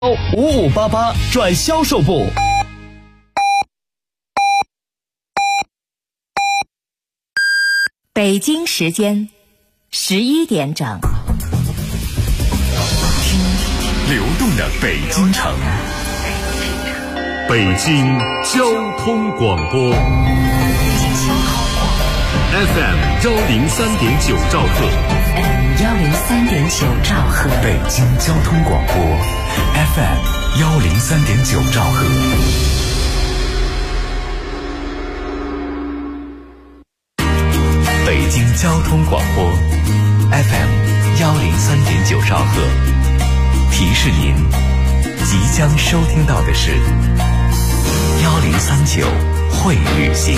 5588转销售部。 北京时间11点整， 流动的北京城，北京交通广播 FM 103.9兆赫 103.9兆赫， 北京交通广播 FM 103.9兆赫。北京交通广播 FM 103.9兆赫，提示您即将收听到的是1039会旅行。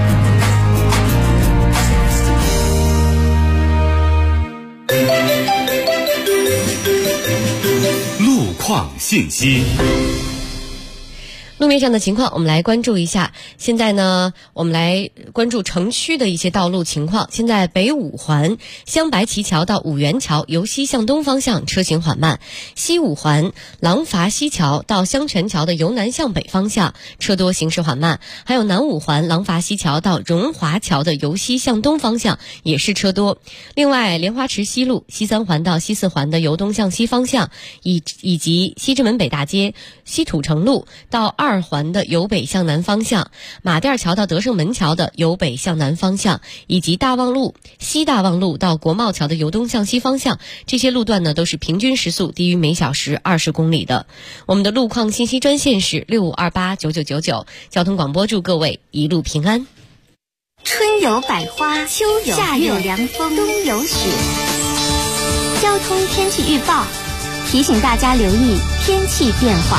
路况信息。 路面上的情况我们来关注一下。现在呢，我们来关注城区的一些道路情况。现在北五环镶白旗桥到五元桥由西向东方向车行缓慢，西五环廊坊西桥到香泉桥的由南向北方向车多行驶缓慢，还有南五环廊坊西桥到荣华桥的由西向东方向也是车多。另外，莲花池西路西三环到西四环的由东向西方向，以及西直门北大街西土城路到二环的由北向南方向，马甸桥到德胜门桥的由北向南方向，以及大望路西大望路到国贸桥的由东向西方向，这些路段呢都是平均时速低于每小时20公里的。我们的路况信息专线是65289999，交通广播祝各位一路平安。 春有百花，秋有夏有凉风，冬有雪。交通天气预报提醒大家留意天气变化。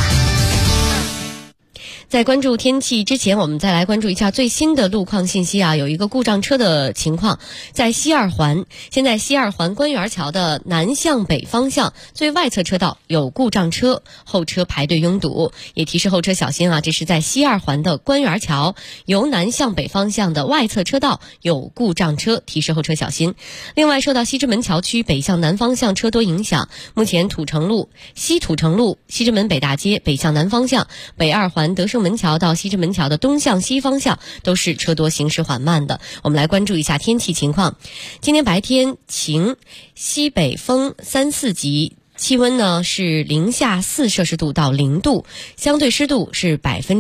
在关注天气之前，我们再来关注一下最新的路况信息啊。有一个故障车的情况，在西二环，现在西二环官园桥的南向北方向最外侧车道有故障车，后车排队拥堵，也提示后车小心啊。这是在西二环的官园桥由南向北方向的外侧车道有故障车，提示后车小心。另外，受到西直门桥区北向南方向车多影响，目前土城路西直门北大街北向南方向，北二环德胜门桥到西直门桥的东向西方向都是车多行驶缓慢的。我们来关注一下天气情况。今天白天晴，西北风3、4级，气温呢是零下4摄氏度到0度，相对湿度是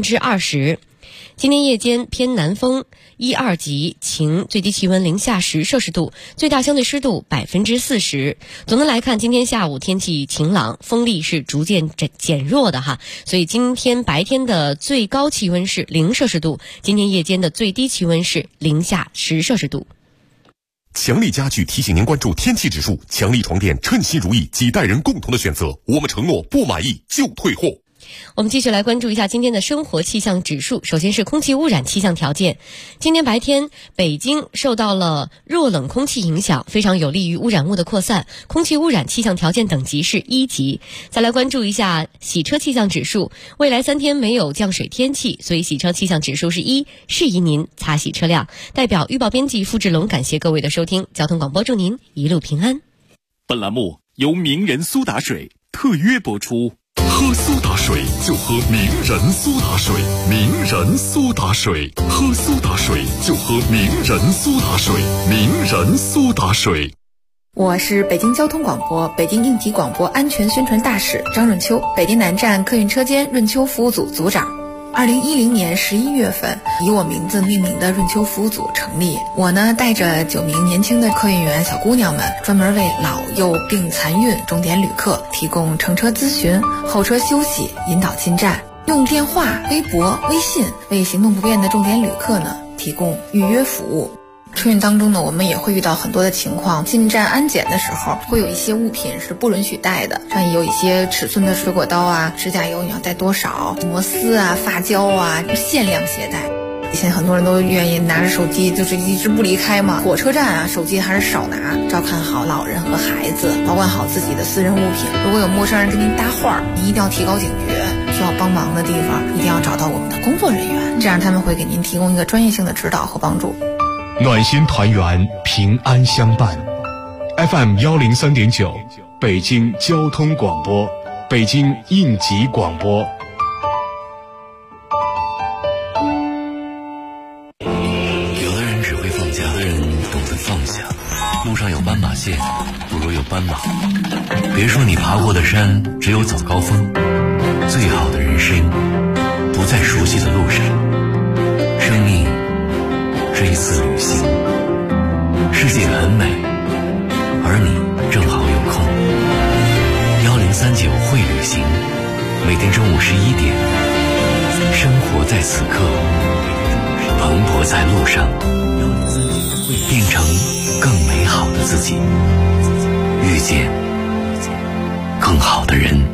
20%。今天夜间偏南风1、2级，晴，最低气温零下10摄氏度，最大相对湿度40%。总的来看，今天下午天气晴朗，风力是逐渐减弱的哈，所以今天白天的最高气温是0摄氏度，今天夜间的最低气温是零下10摄氏度。 强力家具提醒您关注天气指数，强力床垫称心如意，几代人共同的选择，我们承诺不满意就退货。 我们继续来关注一下今天的生活气象指数。首先是空气污染气象条件。今天白天，北京受到了弱冷空气影响，非常有利于污染物的扩散，空气污染气象条件等级是1级。再来关注一下洗车气象指数。未来3天没有降水天气，所以洗车气象指数是1，适宜您擦洗车辆。代表预报编辑付志龙感谢各位的收听，交通广播祝您一路平安。 本栏目由名人苏打水特约播出。 喝苏打水就喝名人苏打水，名人苏打水，喝苏打水就喝名人苏打水，名人苏打水。 我是北京交通广播北京应急广播安全宣传大使张润秋，北京南站客运车间润秋服务组组长。2010年11月份，以我名字命名的润秋服务组成立。我呢，带着9名年轻的客运员小姑娘们，专门为老幼病残孕重点旅客提供乘车咨询、候车休息、引导进站，用电话、微博、微信为行动不便的重点旅客呢提供预约服务。春运当中呢，我们也会遇到很多的情况，进站安检的时候会有一些物品是不允许带的，像有一些尺寸的水果刀啊、指甲油你要带多少、摩丝啊、发胶啊，限量携带。现在很多人都愿意拿着手机就是一直不离开嘛，火车站啊手机还是少拿，照看好老人和孩子，保管好自己的私人物品。如果有陌生人跟您搭话，你一定要提高警觉，需要帮忙的地方一定要找到我们的工作人员，这样他们会给您提供一个专业性的指导和帮助。 暖心团圆，平安相伴。FM 103.9，北京交通广播，北北京应急广播。 有的人只会放假，有的人懂得放下。路上有斑马线，不如有斑马。别说你爬过的山只有早高峰，最好的人生不在熟悉的路上。生命是一次旅行，世界很美，而你正好有空。1039会旅行，每天中午11点，生活在此刻，蓬勃在路上，变成更美好的自己，遇见更好的人。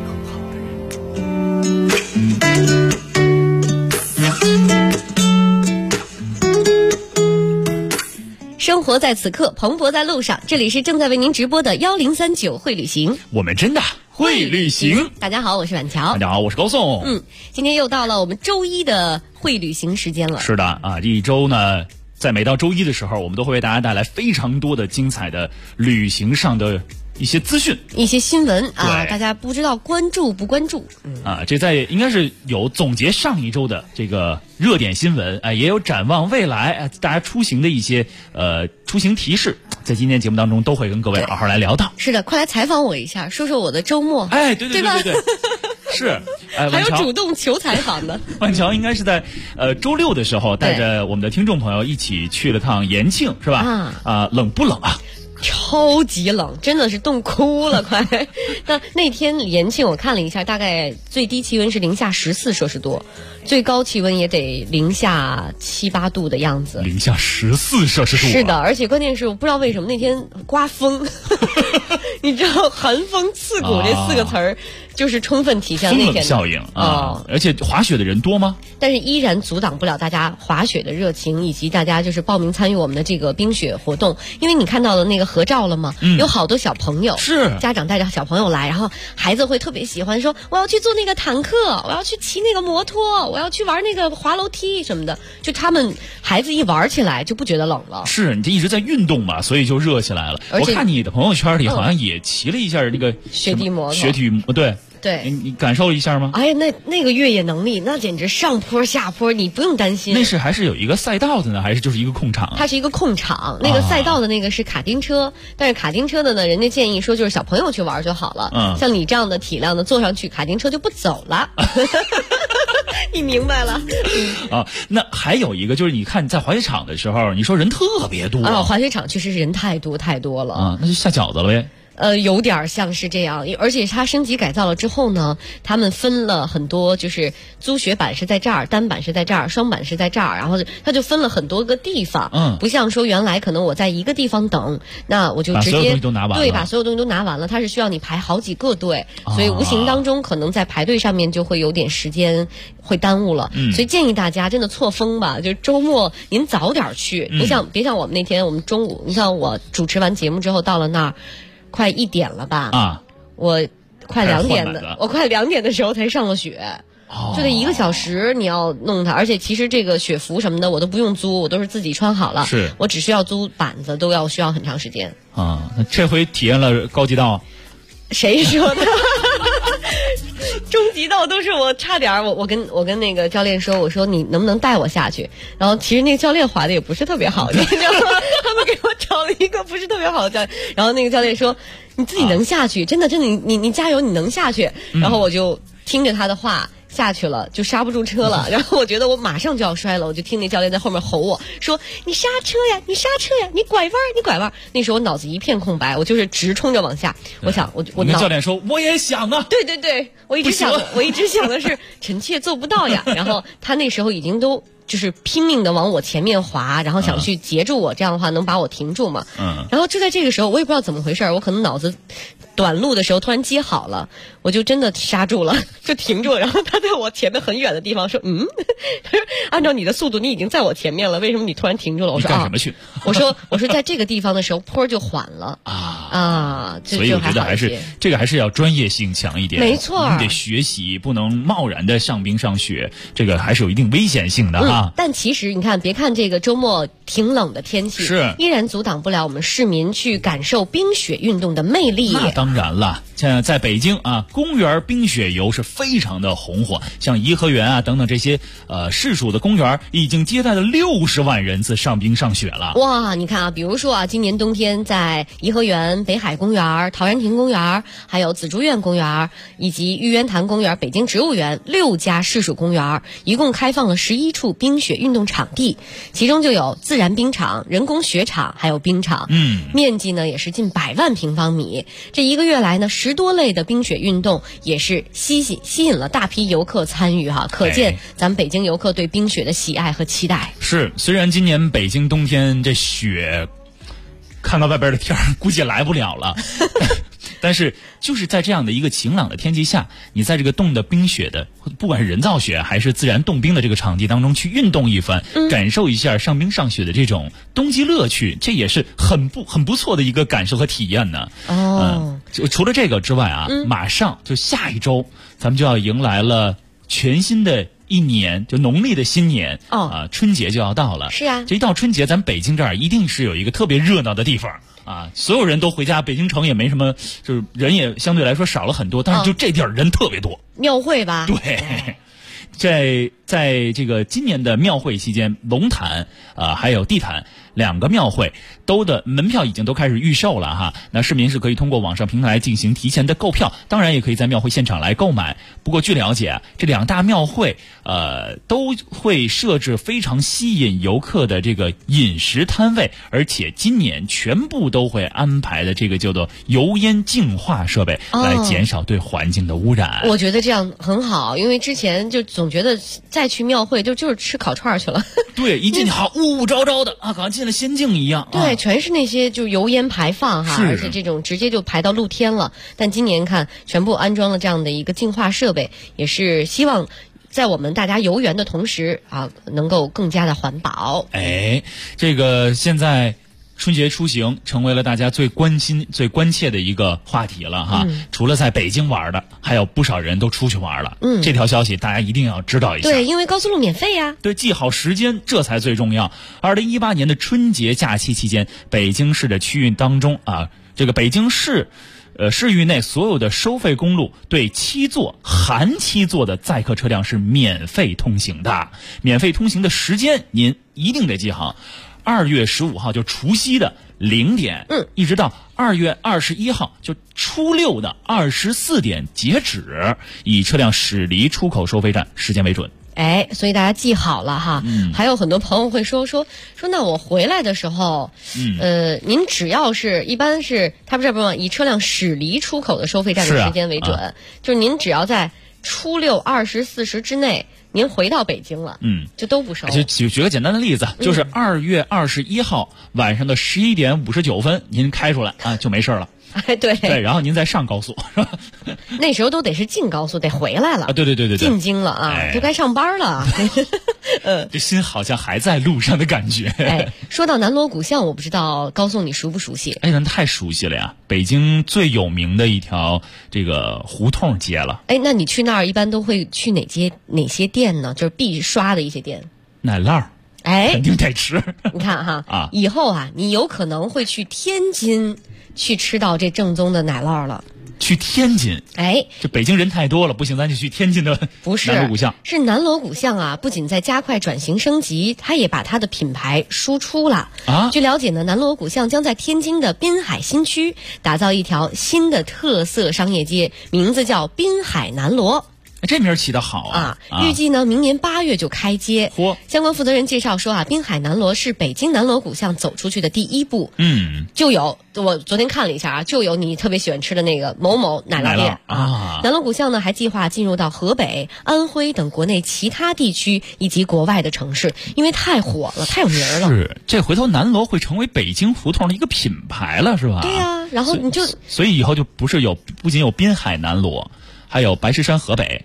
生活在此刻，蓬勃在路上。这里是正在为您直播的1039会旅行， 我们真的会旅行。 大家好，我是婉乔。 大家好，我是高颂。 今天又到了我们周一的会旅行时间了。 是的啊，这一周呢，在每到周一的时候，我们都会为大家带来非常多的精彩的旅行上的一些资讯、 一些新闻啊，大家不知道关注不关注？ 这在应该是有总结上一周的这个热点新闻，也有展望未来，大家出行的一些出行提示，在今天节目当中都会跟各位好好来聊到。 是的，快来采访我一下，说说我的周末。 对对，是。 还有主动求采访的。 万乔应该是在周六的时候带着我们的听众朋友一起去了趟延庆，是吧？冷不冷啊？ 超级冷，真的是冻哭了，快！那天延庆我看了一下，大概最低气温是零下14摄氏度，最高气温也得零下7、8度的样子。 零下14摄氏度。 是的，而且关键是我不知道为什么那天刮风，你知道寒风刺骨这4个词儿，就是充分体现那天的风冷效应啊。而且滑雪的人多吗？ 但是依然阻挡不了大家滑雪的热情，以及大家就是报名参与我们的这个冰雪活动。因为你看到的那个合照了吗？有好多小朋友， 是家长带着小朋友来，然后孩子会特别喜欢说我要去坐那个坦克，我要去骑那个摩托，我要去玩那个滑楼梯什么的。就他们孩子一玩起来就不觉得冷了。 是你这一直在运动嘛，所以就热起来了。我看你的朋友圈里好像也骑了一下那个雪地摩托，对，你感受一下吗？ 哎呀，那个越野能力，那简直上坡下坡，你不用担心。 那是还是有一个赛道的呢，还是就是一个空场？ 它是一个空场，那个赛道的那个是卡丁车，但是卡丁车的呢，人家建议说就是小朋友去玩就好了。像你这样的体量的，坐上去卡丁车就不走了。你明白了那还有一个就是，你看你在滑雪场的时候，你说人特别多滑雪场确实是人太多了那就下饺子了呗。 有点像是这样，而且它升级改造了之后呢，他们分了很多，就是租雪板是在这儿，单板是在这儿，双板是在这儿，然后它就分了很多个地方。不像说原来可能我在一个地方等，那我就直接把所有东西都拿完了。 对，把所有东西都拿完了，它是需要你排好几个队，所以无形当中可能在排队上面就会有点时间会耽误了。所以建议大家真的错峰吧，就周末您早点去，别像我们那天我们中午，你像我主持完节目之后到了那儿。快1点了吧？我快2点的，我快2点的时候才上了雪，就得1个小时你要弄它，而且其实这个雪服什么的我都不用租，我都是自己穿好了，我只需要租板子，都需要很长时间。 那这回体验了高级道？ 谁说的？终极道都是我差点我跟那个教练说，我说你能不能带我下去？然后其实那个教练滑的也不是特别好，你知道吗？他们给我找了一个不是特别好的教练，然后那个教练说你自己能下去，真的你加油，你能下去。然后我就听着他的话下去了，就刹不住车了。然后我觉得我马上就要摔了，我就听那教练在后面吼我说你刹车呀，你刹车呀，你拐弯，你拐弯。那时候我脑子一片空白，我就是直冲着往下。我想我那教练说我也想啊， 对，我一直想的是臣妾做不到呀。然后他那时候已经都就是拼命的往我前面滑，然后想去截住我，这样的话能把我停住嘛。然后就在这个时候，我也不知道怎么回事，我可能脑子短路的时候突然接好了，我就真的刹住了，就停住了。然后他在我前面很远的地方说他说按照你的速度你已经在我前面了，为什么你突然停住了？我说干什么去？ 我说在这个地方的时候坡就缓了所以我觉得还是这个还是要专业性强一点， 没错， 你得学习，不能贸然的上冰上雪，这个还是有一定危险性的哈。 但其实你看，别看这个周末挺冷的天气， 是依然阻挡不了我们市民去感受冰雪运动的魅力。 那当然了，现在在北京啊， 公园冰雪游是非常的红火，像颐和园啊等等这些市属的公园已经接待了60万人次上冰上雪了。 哇，你看啊，比如说啊，今年冬天在颐和园、北海公园、陶然亭公园，还有紫竹院公园以及玉渊潭公园、北京植物园6家市属公园，一共开放了11处冰雪运动场地，其中就有自然冰场、人工雪场还有冰场，面积呢也是近100万平方米。这1个月来呢，10多类的冰雪运动也是吸引了大批游客参与哈，可见咱们北京游客对冰雪的喜爱和期待。 是，虽然今年北京冬天这雪看到外边的天估计来不了了但是就是在这样的一个晴朗的天气下，你在这个冻的冰雪的，不管是人造雪还是自然冻冰的这个场地当中去运动一番，感受一下上冰上雪的这种冬季乐趣，这也是很不错的一个感受和体验呢。除了这个之外啊，马上就下一周咱们就要迎来了全新的一年，就农历的新年春节就要到了。 是啊， 这一到春节，咱北京这儿一定是有一个特别热闹的地方啊，所有人都回家，北京城也没什么，就是人也相对来说少了很多，但是就这地儿人特别多。 庙会吧？ 对，在这个今年的庙会期间，龙潭还有地坛2个庙会都的门票已经都开始预售了哈。那市民是可以通过网上平台进行提前的购票，当然也可以在庙会现场来购买。不过据了解，这2大庙会都会设置非常吸引游客的这个饮食摊位，而且今年全部都会安排的这个叫做油烟净化设备，来减少对环境的污染。 我觉得这样很好，因为之前就总觉得再去庙会就是吃烤串去了。 对，一进去好雾昭昭的啊，好像进了仙境一样。 对，全是那些就油烟排放哈，而且这种直接就排到露天了。但今年看全部安装了这样的一个净化设备，也是希望在我们大家游园的同时啊，能够更加的环保。 这个现在春节出行成为了大家最关心、最关切的一个话题了哈。除了在北京玩的，还有不少人都出去玩了。这条消息大家一定要知道一下。 对，因为高速路免费呀。 对，记好时间，这才最重要。2018年的春节假期期间，北京市的区域当中啊，这个北京市市域内所有的收费公路对7座含7座的载客车辆是免费通行的。免费通行的时间您一定得记好。2月15号就除夕的0点，一直到2月21号就初六的24点截止，以车辆驶离出口收费站时间为准。 所以大家记好了哈。还有很多朋友会说那我回来的时候，您只要是一般是他们这不以车辆驶离出口的收费站的时间为准，就是您只要在初六24时之内。您回到北京了，就都不收。 就举个简单的例子，就是2月21号晚上的11点59分，您开出来啊，就没事了。对，然后您再上高速，是吧？ 那时候都得是进高速，得回来了。 对， 进京了啊，都该上班了。 这心好像还在路上的感觉。 说到南锣鼓巷，我不知道高颂你熟不熟悉？ 咱太熟悉了呀，北京最有名的一条这个胡同街了。 那你去那儿一般都会去哪些店呢？就是必刷的一些店。 奶酪。肯定得吃。 你看哈，以后啊，你有可能会去天津去吃到这正宗的奶酪了。 去天津？这北京人太多了，不行，咱就去天津的南锣鼓巷。 是南锣鼓巷啊，不仅在加快转型升级，它也把它的品牌输出了。据了解呢，南锣鼓巷将在天津的滨海新区打造一条新的特色商业街，名字叫滨海南锣。 这名起得好啊！ 预计呢，明年8月就开街。相关负责人介绍说滨海南锣是北京南锣鼓巷走出去的第一步。就有我昨天看了一下就有你特别喜欢吃的那个某某奶酪店南锣鼓巷呢还计划进入到河北、安徽等国内其他地区以及国外的城市，因为太火了，太有名了。 是，这回头南锣会成为北京胡同的一个品牌了，是吧？ 对呀，然后你就所以以后就不仅有滨海南锣，还有白石山河北。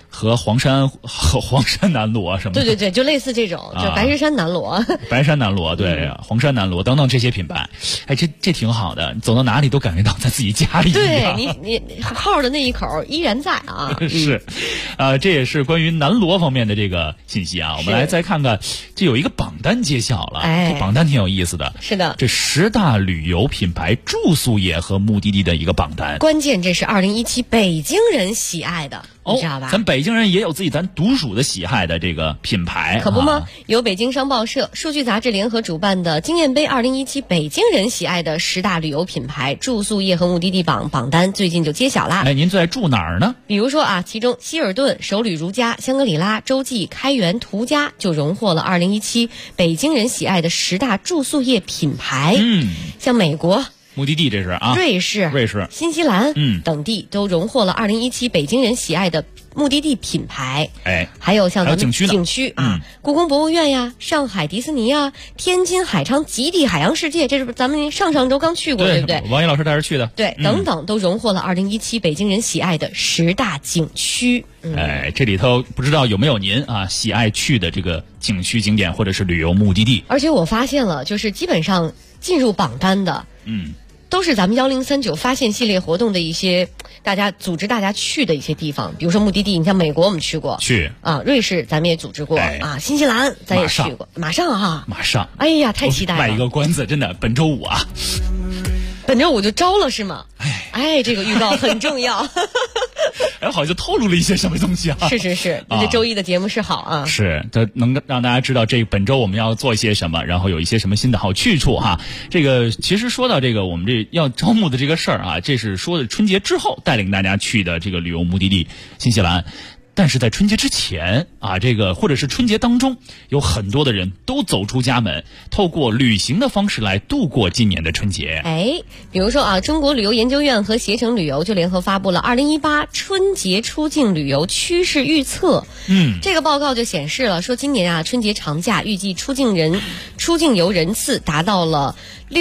和黄山南螺什么的。 对，就类似这种，就白石山南螺。 白山南螺，对，黄山南螺等等这些品牌，哎，这挺好的，走到哪里都感觉到在自己家里一样。 对你号的那一口依然在啊。 是，这也是关于南螺方面的这个信息啊。我们来再看看，这有一个榜单揭晓了，这榜单挺有意思的。 是的， 这10大旅游品牌住宿业和目的地的一个榜单。 关键这是2017北京人喜爱的。你知道吧？ 咱北京人也有自己咱独属的喜爱的这个品牌， 可不吗？由北京商报社、数据杂志联合主办的经验杯2017北京人喜爱的10大旅游品牌住宿业和目的地榜单最近就揭晓啦。 哎，您最爱住哪儿呢？ 比如说啊，其中希尔顿、首旅如家、香格里拉、洲际、开元、途家就荣获了2017北京人喜爱的10大住宿业品牌。像美国。 目的地这是啊， 瑞士、新西兰等地都荣获了2017北京人喜爱的目的地品牌。 哎， 还有像咱们景区啊，故宫博物院呀，上海迪士尼呀，天津海昌极地海洋世界，这是咱们上周刚去过，对不对？ 王毅老师带着去的。 对，等等都荣获了2017北京人喜爱的10大景区。 哎，这里头不知道有没有您啊喜爱去的这个景区景点或者是旅游目的地？ 而且我发现了，就是基本上进入榜单的，都是咱们1039发现系列活动的一些组织大家去的一些地方，比如说目的地，你像美国我们去过，瑞士咱们也组织过啊，新西兰咱也去过，马上，哎呀，太期待了！ 卖一个关子，真的，本周五啊， 本周五就招了是吗？哎，这个预告很重要。 哎，好像透露了一些什么东西啊？ 是，你这周一的节目是好啊。 是，这能让大家知道这本周我们要做一些什么，然后有一些什么新的好去处哈。这个其实说到这个我们这要招募的这个事儿啊，这是说的春节之后带领大家去的这个旅游目的地新西兰。但是在春节之前啊，这个或者是春节当中，有很多的人都走出家门，透过旅行的方式来度过今年的春节。 哎，比如说啊，中国旅游研究院和携程旅游就联合发布了2018春节出境旅游趋势预测。这个报告就显示了，说今年啊春节长假预计出境游人次达到了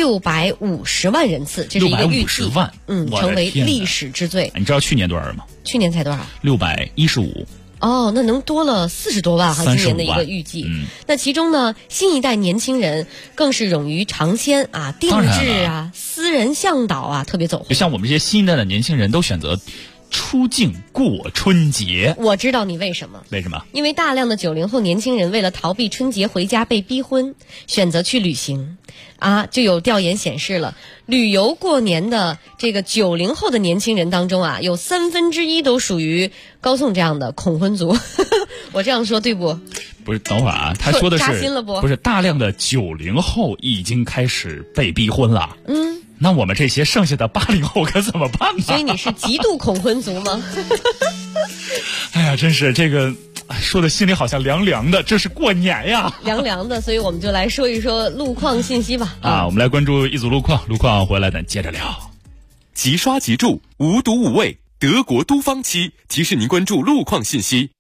650万人次，这是一个预计，成为历史之最。 你知道去年多少人吗？ 去年才多少 ？615。 哦，那能多了40多万哈，今年的一个预计。那其中呢，新一代年轻人更是勇于尝鲜啊，定制啊，私人向导啊，特别走红。 就像我们这些新一代的年轻人都选择出境过春节。 我知道你为什么？ 为什么？ 因为大量的90后年轻人为了逃避春节回家被逼婚，选择去旅行。就有调研显示了，旅游过年的这个90后的年轻人当中啊，有1/3都属于高颂这样的恐婚族。我这样说对不？ 不是，等会儿啊，他说的是扎心了不？ 不是，大量的90后已经开始被逼婚了。那我们这些剩下的80后可怎么办呢？ 所以你是极度恐婚族吗？ 哎呀，真是这个说的心里好像凉凉的，这是过年呀， 凉凉的。所以我们就来说一说路况信息吧。 我们来关注一组路况回来咱接着聊。 即刷即住，无毒无味，德国都方漆提示您关注路况信息。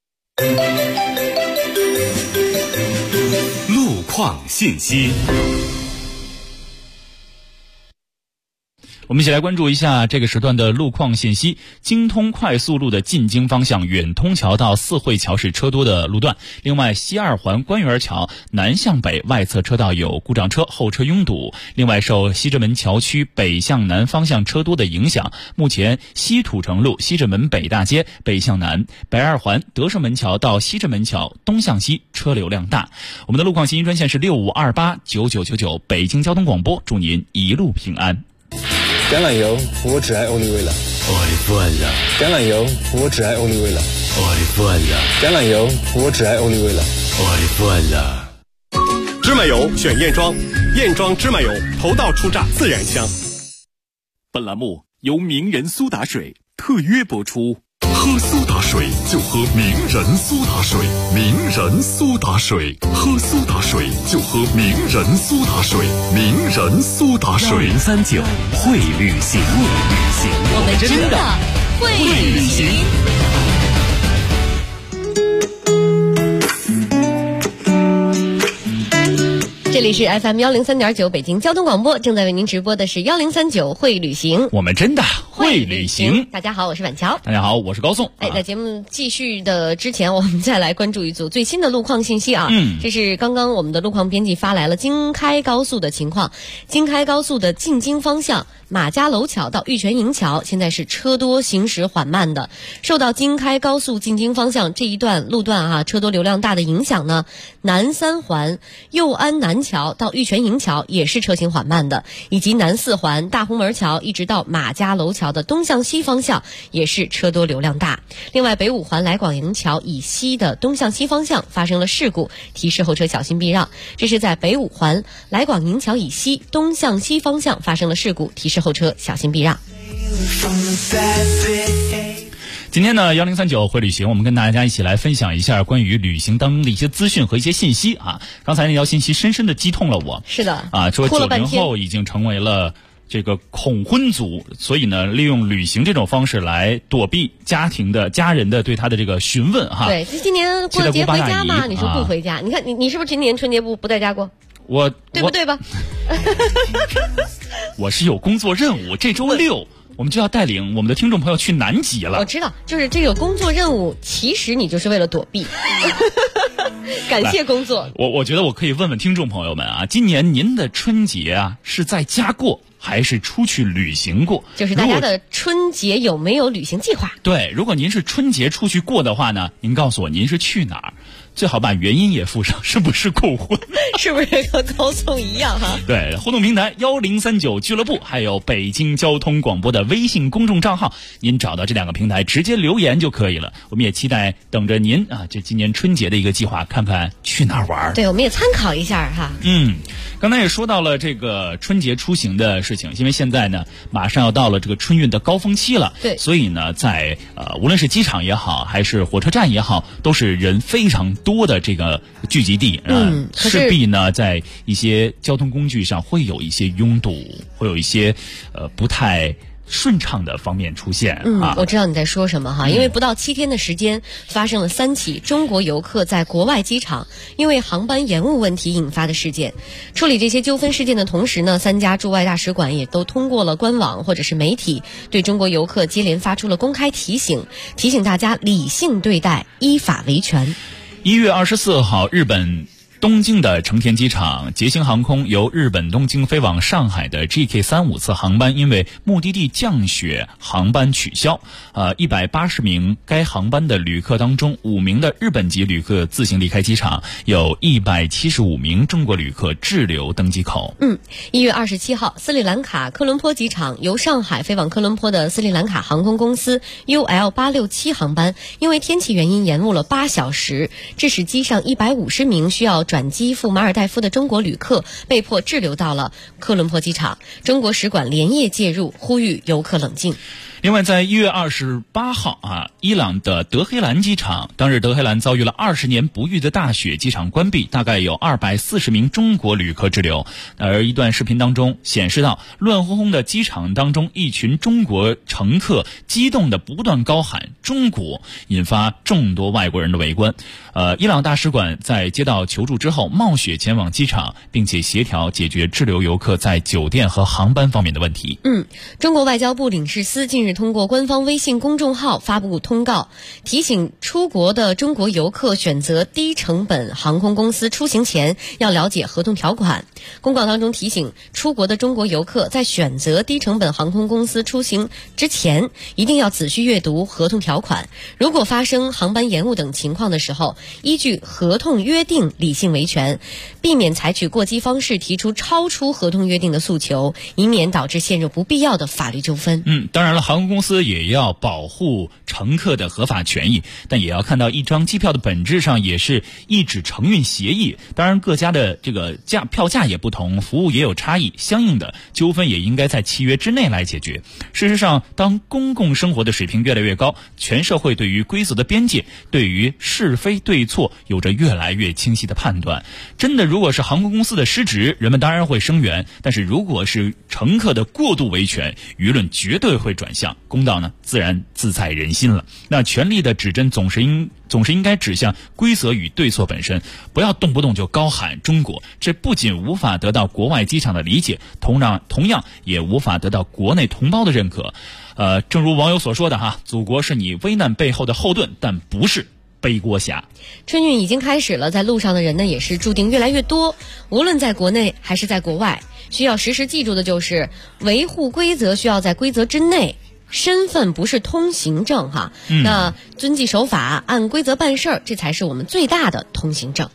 路况信息。 我们一起来关注一下这个时段的路况信息。京通快速路的进京方向远通桥到四惠桥是车多的路段，另外西2环官园桥南向北外侧车道有故障车，后车拥堵。另外受西直门桥区北向南方向车多的影响，目前西土城路西直门北大街北向南，北2环德胜门桥到西直门桥东向西车流量大。我们的路况信息专线是65289999，北京交通广播，祝您一路平安。 橄榄油，我只爱欧丽薇了。橄榄油，我只爱欧丽薇了。橄榄油，我只爱欧丽薇了。 芝麻油选燕庄，燕庄芝麻油头道出榨自然香。本栏目由名人苏打水特约播出。 喝苏打水就喝名人苏打水，名人苏打水，喝苏打水就喝名人苏打水，名人苏打水。 1039会旅行， 我们真的会旅行。 这里是 FM103.9 北京交通广播，正在为您直播的是1039会旅行。 我们真的会旅行。 大家好，我是晚乔。 大家好，我是高颂。 在节目继续的之前，我们再来关注一组最新的路况信息啊。这是刚刚我们的路况编辑发来了京开高速的情况。京开高速的进京方向马家楼桥到玉泉营桥现在是车多行驶缓慢的。受到京开高速进京方向这一段路段车多流量大的影响呢，南三环右安南桥到玉泉营桥也是车行缓慢的，以及南四环大红门桥一直到马家楼桥的东向西方向也是车多流量大。另外北五环来广营桥以西的东向西方向发生了事故，提示后车小心避让。这是在北五环来广营桥以西东向西方向发生了事故，提示后车小心避让。 今天呢1039会旅行，我们跟大家一起来分享一下关于旅行当中的一些资讯和一些信息啊。刚才那条信息深深的击痛了我。 是的啊，说90后已经成为了这个恐婚族，所以呢利用旅行这种方式来躲避家人的对他的这个询问哈。 对，今年过节回家嘛，你说不回家，你看你是不是今年春节不在家过？ 我对不对吧？ 我是有工作任务，这周6我们就要带领我们的听众朋友去南极了。 我知道，就是这个工作任务，其实你就是为了躲避。感谢工作。 我觉得我可以问问听众朋友们啊，今年您的春节啊是在家过还是出去旅行过？ 就是大家的春节有没有旅行计划？ 对，如果您是春节出去过的话呢，您告诉我您是去哪儿？最好把原因也附上，是不是购婚？ 是不是和高颂一样哈？ 对，互动平台1039俱乐部，还有北京交通广播的微信公众账号，您找到这2个平台直接留言就可以了。我们也期待等着您啊，这今年春节的一个计划，看看去哪儿玩。 对，我们也参考一下哈。 刚才也说到了这个春节出行的事情，因为现在呢马上要到了这个春运的高峰期了， 对， 所以呢在无论是机场也好，还是火车站也好，都是人非常多的这个聚集地，势必呢在一些交通工具上会有一些拥堵，会有一些不太顺畅的方面出现。 我知道你在说什么哈，因为不到7天的时间，发生了3起中国游客在国外机场因为航班延误问题引发的事件。处理这些纠纷事件的同时呢，3家驻外大使馆也都通过了官网或者是媒体，对中国游客接连发出了公开提醒大家理性对待，依法维权。 1月24号，日本东京的成田机场，捷星航空由日本东京飞往上海的 GK35 次航班因为目的地降雪，航班取消。180名该航班的旅客当中，5名的日本籍旅客自行离开机场，有175名中国旅客滞留登机口。 1月27号，斯里兰卡科伦坡机场由上海飞往科伦坡的斯里兰卡航空公司 UL867 航班，因为天气原因延误了8小时，致使机上150名需要转机赴马尔代夫的中国旅客被迫滞留到了科伦坡机场。中国使馆连夜介入，呼吁游客冷静。 另外，在1月28号伊朗的德黑兰机场，当日德黑兰遭遇了20年不遇的大雪，机场关闭，大概有240名中国旅客滞留。而一段视频当中显示到，乱哄哄的机场当中，一群中国乘客激动地不断高喊中国，引发众多外国人的围观。伊朗大使馆在接到求助之后，冒雪前往机场，并且协调解决滞留游客在酒店和航班方面的问题。 中国外交部领事司近日通过官方微信公众号发布通告，提醒出国的中国游客选择低成本航空公司出行前要了解合同条款。公告当中提醒，出国的中国游客在选择低成本航空公司出行之前，一定要仔细阅读合同条款。如果发生航班延误等情况的时候，依据合同约定理性维权，避免采取过激方式提出超出合同约定的诉求，以免导致陷入不必要的法律纠纷。 当然了，航空公司也要保护乘客的合法权益，但也要看到一张机票的本质上也是一纸承运协议。当然各家的这个票价也不同，服务也有差异，相应的纠纷也应该在契约之内来解决。事实上，当公共生活的水平越来越高，全社会对于规则的边界，对于是非对错有着越来越清晰的判断。真的如果是航空公司的失职，人们当然会声援，但是如果是乘客的过度维权，舆论绝对会转向响，公道呢自然自在人心了。那权力的指针总是应该指向规则与对错本身，不要动不动就高喊中国，这不仅无法得到国外机场的理解，同样也无法得到国内同胞的认可。正如网友所说的哈，祖国是你危难背后的后盾，但不是背锅侠。 春运已经开始了，在路上的人呢也是注定越来越多，无论在国内还是在国外，需要时时记住的就是维护规则需要在规则之内，身份不是通行证哈。那遵纪守法，按规则办事儿，这才是我们最大的通行证。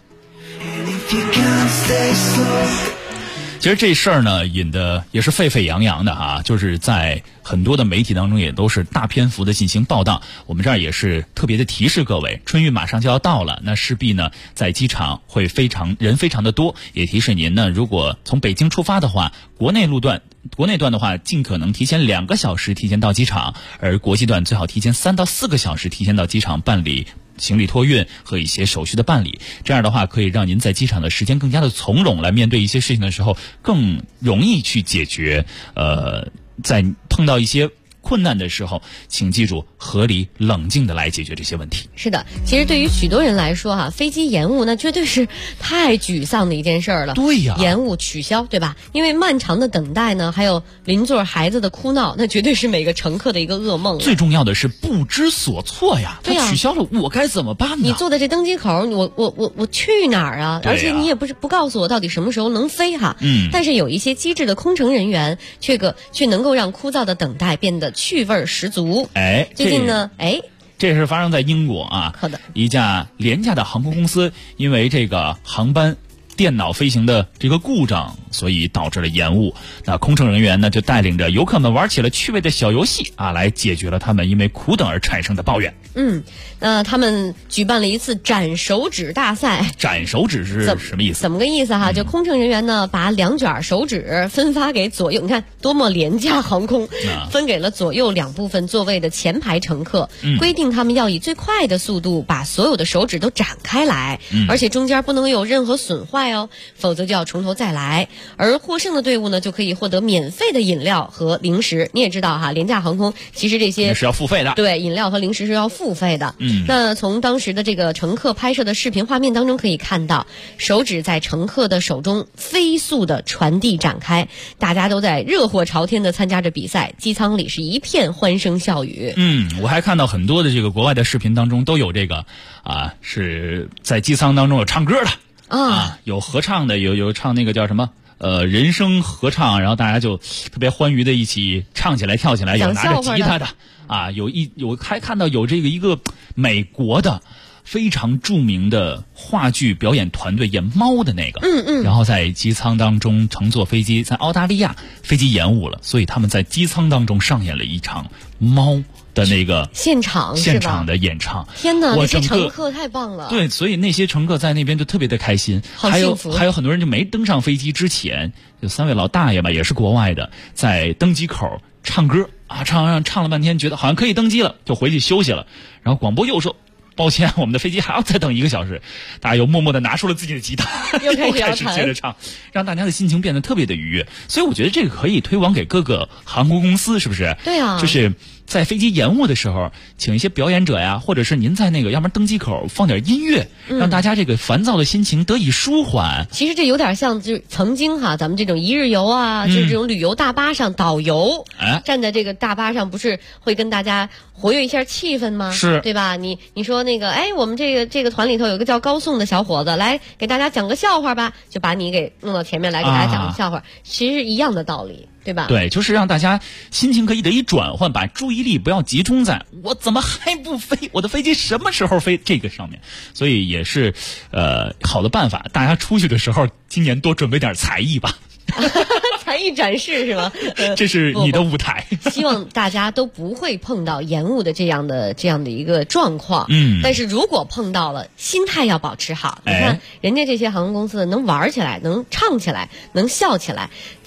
其实这事儿呢引得也是沸沸扬扬的哈，就是在很多的媒体当中也都是大篇幅的进行报道。我们这儿也是特别的提示各位，春运马上就要到了，那势必呢在机场会人非常的多，也提示您呢，如果从北京出发的话，国内段的话尽可能提前2个小时提前到机场，而国际段最好提前3到4个小时提前到机场办理行李托运和一些手续的办理，这样的话可以让您在机场的时间更加的从容，来面对一些事情的时候更容易去解决。在碰到一些困难的时候，请记住合理冷静的来解决这些问题。 是的，其实对于许多人来说哈，飞机延误那绝对是太沮丧的一件事儿了。 对呀， 延误取消，对吧？因为漫长的等待呢，还有邻座孩子的哭闹，那绝对是每个乘客的一个噩梦。 最重要的是不知所措呀， 对呀， 他取消了，我该怎么办呢？ 你坐在这登机口，我去哪儿啊？而且你也不告诉我到底什么时候能飞哈。但是有一些机智的空乘人员，却能够让枯燥的等待变得趣味十足。最近呢， 这是发生在英国啊。 好的， 一架廉价的航空公司因为这个航班电脑飞行的这个故障，所以导致了延误。那空乘人员呢，就带领着游客们玩起了趣味的小游戏啊，来解决了他们因为苦等而产生的抱怨。 他们举办了一次斩手指大赛。 斩手指是什么意思？ 怎么个意思哈？就空乘人员呢，把2卷手指分发给左右，你看多么廉价航空，分给了左右2部分座位的前排乘客，规定他们要以最快的速度把所有的手指都展开来，而且中间不能有任何损坏哦，否则就要从头再来。而获胜的队伍呢，就可以获得免费的饮料和零食。你也知道哈，廉价航空其实这些是要付费的， 对，饮料和零食是要付费的。那从当时的这个乘客拍摄的视频画面当中可以看到，手指在乘客的手中飞速的传递展开，大家都在热火朝天的参加着比赛，机舱里是一片欢声笑语。 我还看到很多的这个国外的视频当中都有这个是在机舱当中有唱歌的有合唱的，有唱那个叫什么人声合唱，然后大家就特别欢愉的一起唱起来跳起来，有拿着吉他的还看到有这个一个美国的非常著名的话剧表演团队演猫的那个，然后在机舱当中乘坐飞机，在澳大利亚飞机延误了，所以他们在机舱当中上演了一场猫的那个现场的演唱。 天哪，那些乘客太棒了。 对，所以那些乘客在那边就特别的开心。 好幸福。 还有很多人就没登上飞机之前，有3位老大爷吧，也是国外的，在登机口唱歌唱了半天，觉得好像可以登机了，就回去休息了。然后广播又说，抱歉，我们的飞机还要再等1个小时。大家又默默地拿出了自己的吉他，又开始接着唱，让大家的心情变得特别的愉悦。所以我觉得这个可以推广给各个航空公司，是不是？ 对啊， 就是在飞机延误的时候，请一些表演者呀，或者是您在那个要不然登机口放点音乐，让大家这个烦躁的心情得以舒缓。 其实这有点像就是曾经咱们这种一日游啊，就是这种旅游大巴上导游站在这个大巴上，不是会跟大家活跃一下气氛吗？ 是， 对吧？你说那个我们这个团里头有个叫高颂的小伙子，来给大家讲个笑话吧，就把你给弄到前面来给大家讲个笑话，其实一样的道理。对吧？ 对，就是让大家心情可以得以转换，把注意力不要集中在我怎么还不飞，我的飞机什么时候飞这个上面。所以也是好的办法，大家出去的时候今年多准备点才艺吧。 才艺展示是吗？ 这是你的舞台。 希望大家都不会碰到延误的这样的一个状况。但是如果碰到了，心态要保持好。你看人家这些航空公司能玩起来，能唱起来，能笑起来，咱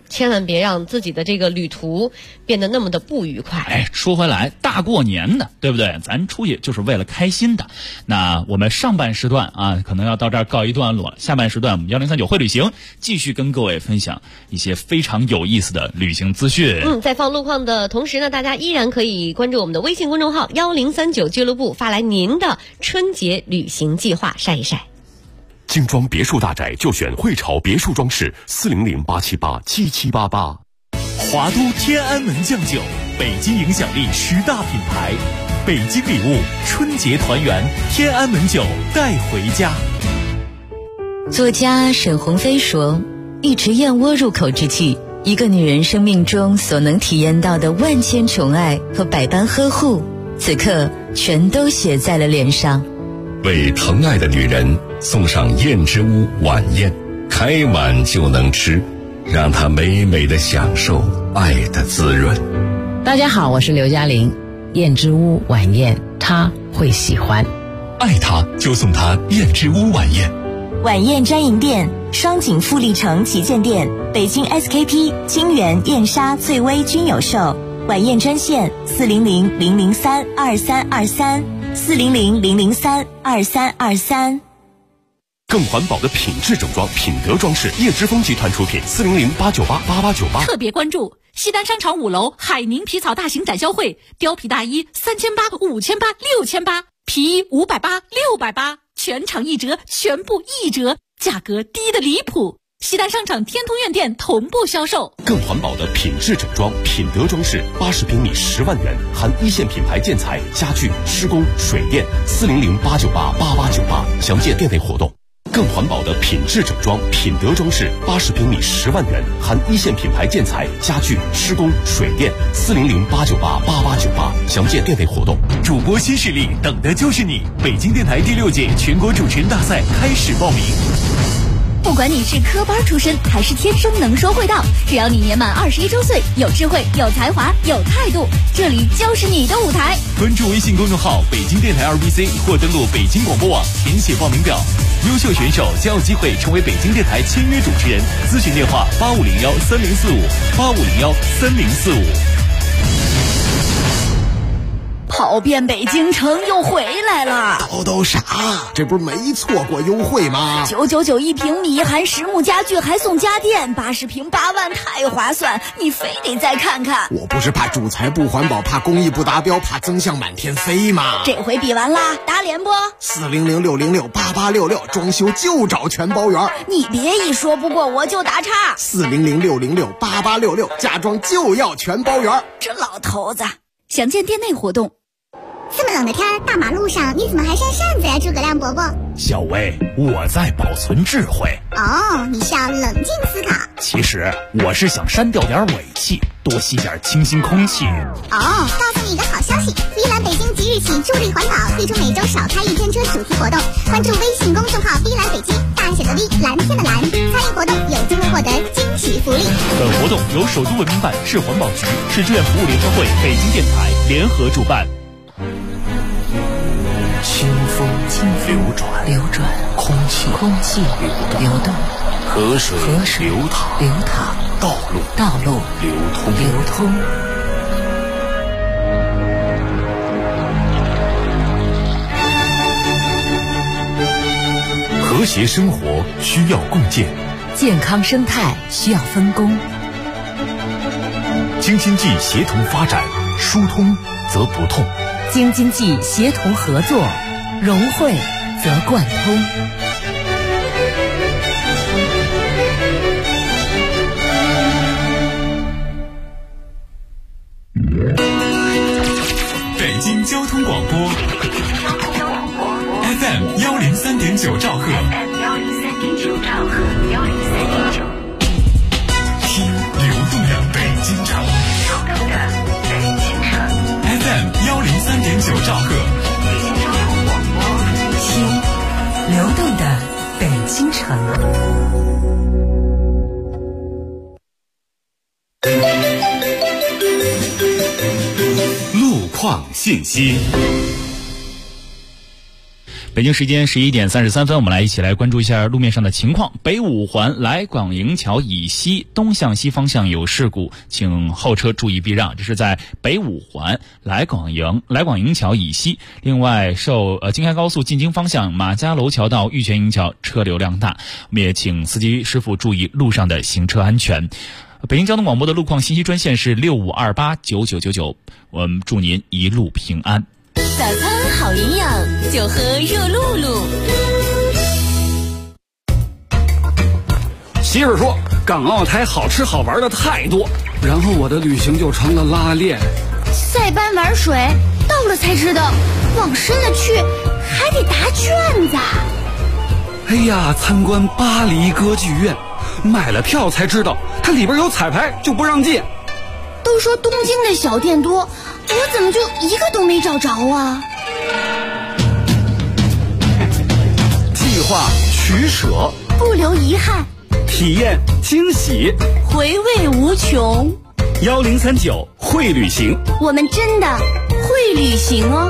千万别让自己的这个旅途变得那么的不愉快。 说回来，大过年的，对不对？咱出去就是为了开心的。那我们上半时段啊，可能要到这儿告一段落了。下半时段，我们1039会旅行继续跟各位分享一些非常有意思的旅行资讯。 在放路况的同时呢，大家依然可以关注我们的微信公众号1039俱乐部，发来您的春节旅行计划，晒一晒。 精装别墅大宅就选汇潮别墅装饰，400-878-7788。 华都天安门酱酒，北京影响力10大品牌，北京礼物，春节团圆，天安门酒带回家。 作家沈鸿飞说，一池燕窝入口之际，一个女人生命中所能体验到的万千宠爱和百般呵护，此刻全都写在了脸上。 为疼爱的女人送上燕之屋晚宴，开碗就能吃，让她美美的享受爱的滋润。 大家好，我是刘嘉玲，燕之屋晚宴她会喜欢， 爱她就送她燕之屋晚宴。 晚宴专营店：双井富力城旗舰店、北京 SKP、金源、燕莎、翠微均有售。晚宴专线400-003-2323，400-003-2323。 更环保的品质整装，品德装饰，叶之峰集团出品，400-898-8898。 特别关注西单商场5楼海宁皮草大型展销会，貂皮大衣3800、5800、6800，皮衣580、680，全场1折，全部1折，价格低得离谱。西单商场天通苑店同步销售。 更环保的品质整装，品德装饰，80平米10万元，含一线品牌建材、家具、施工、水电，400-898-8898，详见店内活动。更环保的品质整装，品德装饰，80平米10万元，含一线品牌建材、家具、施工、水电，400-898-8898，详见店内活动。 主播新势力，等的就是你！北京电台第6届全国主持人大赛开始报名。 不管你是科班出身还是天生能说会道，只要你年满21周岁，有智慧、有才华、有态度，这里就是你的舞台。 关注微信公众号北京电台2BC 或登录北京广播网填写报名表，优秀选手将有机会成为北京电台签约主持人。咨询电话8501-3045，8501-3045。 跑遍北京城又回来了， 都啥？这不是没错过优惠吗 ？999一平米，含实木家具还送家电，80平8万，太划算！你非得再看看。 我不是怕主材不环保，怕工艺不达标，怕增项满天飞吗？ 这回比完啦，打脸不 ？400-606-8866，装修就找全包圆。 你别一说不过我就打岔。 400-606-8866，家装就要全包圆。 这老头子，详见店内活动。 这么冷的天，大马路上你怎么还扇扇子呀，诸葛亮伯伯？ 小薇，我在保存智慧。 哦，你是要冷静思考。 其实我是想删掉点尾气，多吸点清新空气。 哦，告诉你一个好消息，碧蓝北京即日起助力环保，推出每周少开一天车主题活动。关注微信公众号碧蓝北京，大写的 V， 蓝天的蓝，参与活动有机会获得惊喜福利。 本活动由首都文明办、市环保局、市志愿服务联合会、北京电台联合主办。 清风流转，空气流动，河水流淌，道路流通。 和谐生活需要共建， 健康生态需要分工。 京津冀协同发展，疏通则不痛。 京津冀协同合作，融汇则贯通。 北京交通广播 FM 103.9兆赫，听流动的北京城。FM 103.9兆赫， 听流动的北京城。 路况信息。 北京时间11点33分，我们一起来关注一下路面上的情况。北五环来广营桥以西东向西方向有事故，请后车注意避让。这是在北五环来广营桥以西。另外，受京开高速进京方向马家楼桥到玉泉营桥车流量大，我们也请司机师傅注意路上的行车安全。北京交通广播的路况信息专线是65289999，我们祝您一路平安。 早餐好营养，就喝热露露。 媳妇说港澳台好吃好玩的太多，然后我的旅行就成了拉练。 塞班玩水，到了才知道，往深了去还得答卷子。 哎呀，参观巴黎歌剧院，买了票才知道它里边有彩排，就不让进。 都说东京的小店多，我怎么就一个都没找着啊？ 计划取舍， 不留遗憾， 体验惊喜， 回味无穷。 1039会旅行， 我们真的会旅行哦。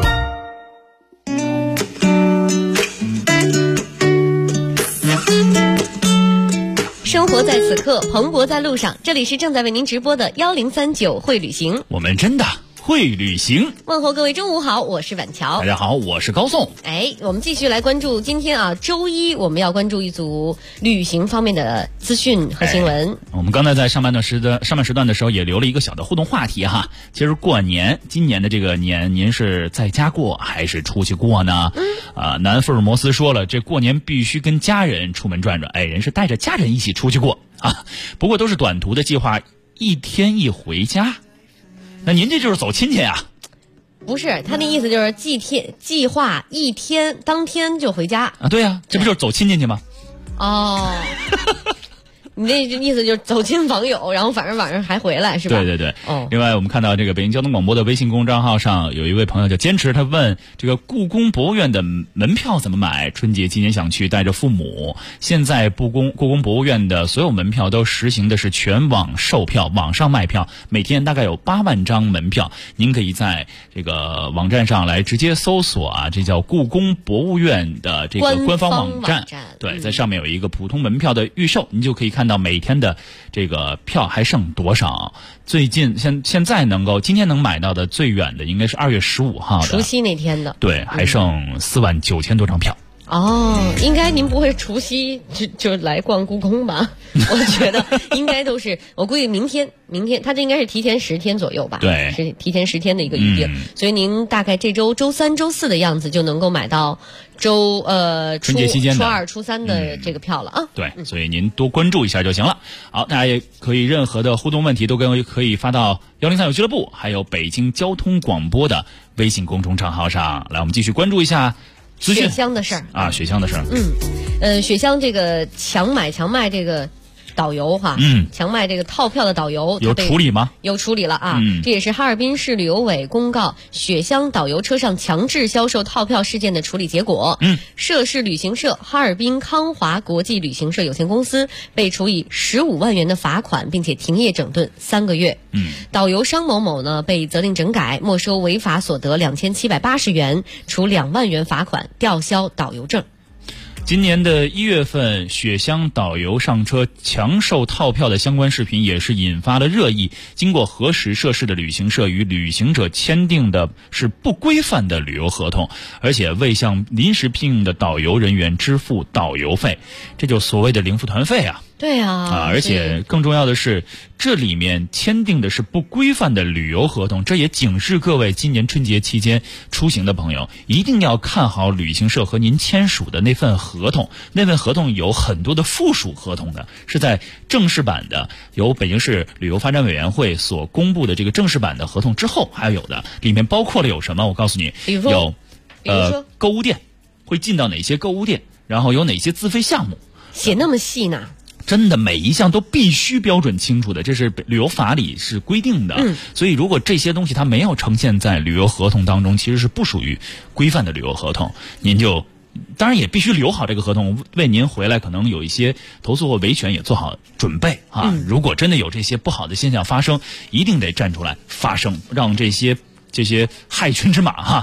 生活在此刻，蓬勃在路上。这里是正在为您直播的1039会旅行， 我们真的会旅行。 问候各位中午好，我是婉乔。 大家好，我是高颂。 我们继续来关注今天周一我们要关注一组旅行方面的资讯和新闻。 我们刚才在上半时段的时候也留了一个小的互动话题哈。其实过年，今年的这个年，您是在家过还是出去过呢？南福尔摩斯说了，这过年必须跟家人出门转转。人是带着家人一起出去过啊，不过都是短途的计划，一天一回家。那您这就是走亲戚呀？ 不是，他那意思就是计划一天当天就回家啊？对呀，这不就是走亲戚去吗？ 哦。你那意思就是走亲访友，然后反正晚上还回来是吧？ 对。另外我们看到这个北京交通广播的微信公众号上有一位朋友就坚持，他问这个故宫博物院的门票怎么买？春节期间想去带着父母。现在故宫博物院的所有门票都实行的是全网售票，网上卖票，每天大概有8万张门票，您可以在这个网站上来直接搜索这叫故宫博物院的这个官方网站。对，在上面有一个普通门票的预售，您就可以看到每天的这个票还剩多少。最近现在今天能买到的最远的应该是2月15号的除夕那天的， 对，还剩49000多张票。 应该您不会除夕就来逛故宫吧？我觉得应该都是，我估计明天他这应该是提前10天左右吧？ 对， 是提前10天的一个预定，所以您大概这周周3、周4的样子就能够买到春节期间的初2、初3的这个票了啊。 对，所以您多关注一下就行了。好，大家也可以任何的互动问题都可以发到1039俱乐部，还有北京交通广播的微信公众账号上来。我们继续关注一下雪乡的事儿雪乡的事儿。雪乡这个强卖这个导游强卖这个套票的导游有处理吗？ 有处理了啊！这也是哈尔滨市旅游委公告雪乡导游车上强制销售套票事件的处理结果。涉事旅行社哈尔滨康华国际旅行社有限公司被处以15万元的罚款，并且停业整顿3个月。导游商某某呢被责令整改，没收违法所得2780元，处2万元罚款，吊销导游证。 今年的1月份，雪乡导游上车强售套票的相关视频也是引发了热议。经过核实，涉事的旅行社与旅行者签订的是不规范的旅游合同，而且未向临时聘用的导游人员支付导游费，这就所谓的零付团费啊。 对啊， 而且更重要的是，这里面签订的是不规范的旅游合同，这也警示各位今年春节期间出行的朋友，一定要看好旅行社和您签署的那份合同。那份合同有很多的附属合同的，是在正式版的由北京市旅游发展委员会所公布的这个正式版的合同之后还有的，里面包括了有什么？我告诉你，有购物店会进到哪些购物店，然后有哪些自费项目， 写那么细呢？ 真的每一项都必须标准清楚的，这是旅游法里是规定的。所以如果这些东西它没有呈现在旅游合同当中，其实是不属于规范的旅游合同。您就当然也必须留好这个合同，为您回来可能有一些投诉或维权也做好准备啊。如果真的有这些不好的现象发生，一定得站出来发声，让这些害群之马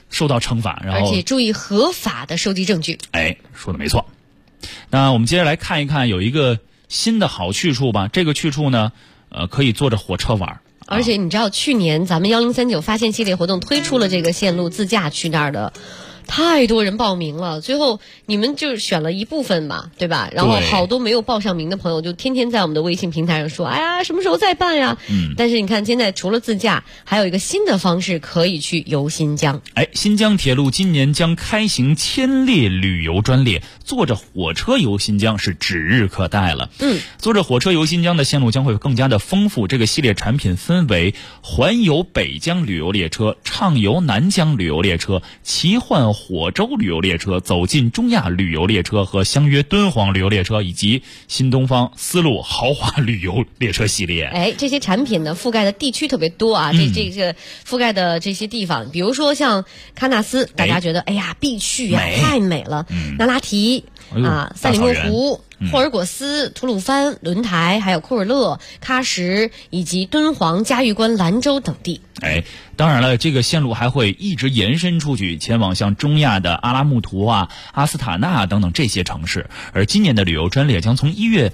受到惩罚，然后而且注意合法的收集证据。 哎，说的没错。那我们接着来看一看，有一个新的好去处吧。这个去处呢，可以坐着火车玩。 而且你知道，去年咱们1039发现系列活动推出了这个线路自驾去那儿的，太多人报名了，最后你们就选了一部分嘛，对吧？然后好多没有报上名的朋友就天天在我们的微信平台上说，哎呀，什么时候再办呀？但是你看，现在除了自驾，还有一个新的方式可以去游新疆。 新疆铁路今年将开行千列旅游专列，坐着火车游新疆是指日可待了。坐着火车游新疆的线路将会更加的丰富。这个系列产品分为环游北疆旅游列车、畅游南疆旅游列车、奇幻火州旅游列车、走进中亚旅游列车和相约敦煌旅游列车，以及新东方丝路豪华旅游列车系列。 这些产品呢覆盖的地区特别多啊，这个覆盖的这些地方，比如说像喀纳斯，大家觉得哎呀必去呀，太美了。那拉提赛里木湖、霍尔果斯、吐鲁番、轮台，还有库尔勒、喀什以及敦煌、嘉峪关、兰州等地。 当然了，这个线路还会一直延伸出去，前往像中亚的阿拉木图阿斯塔纳等等这些城市。而今年的旅游专列将从4月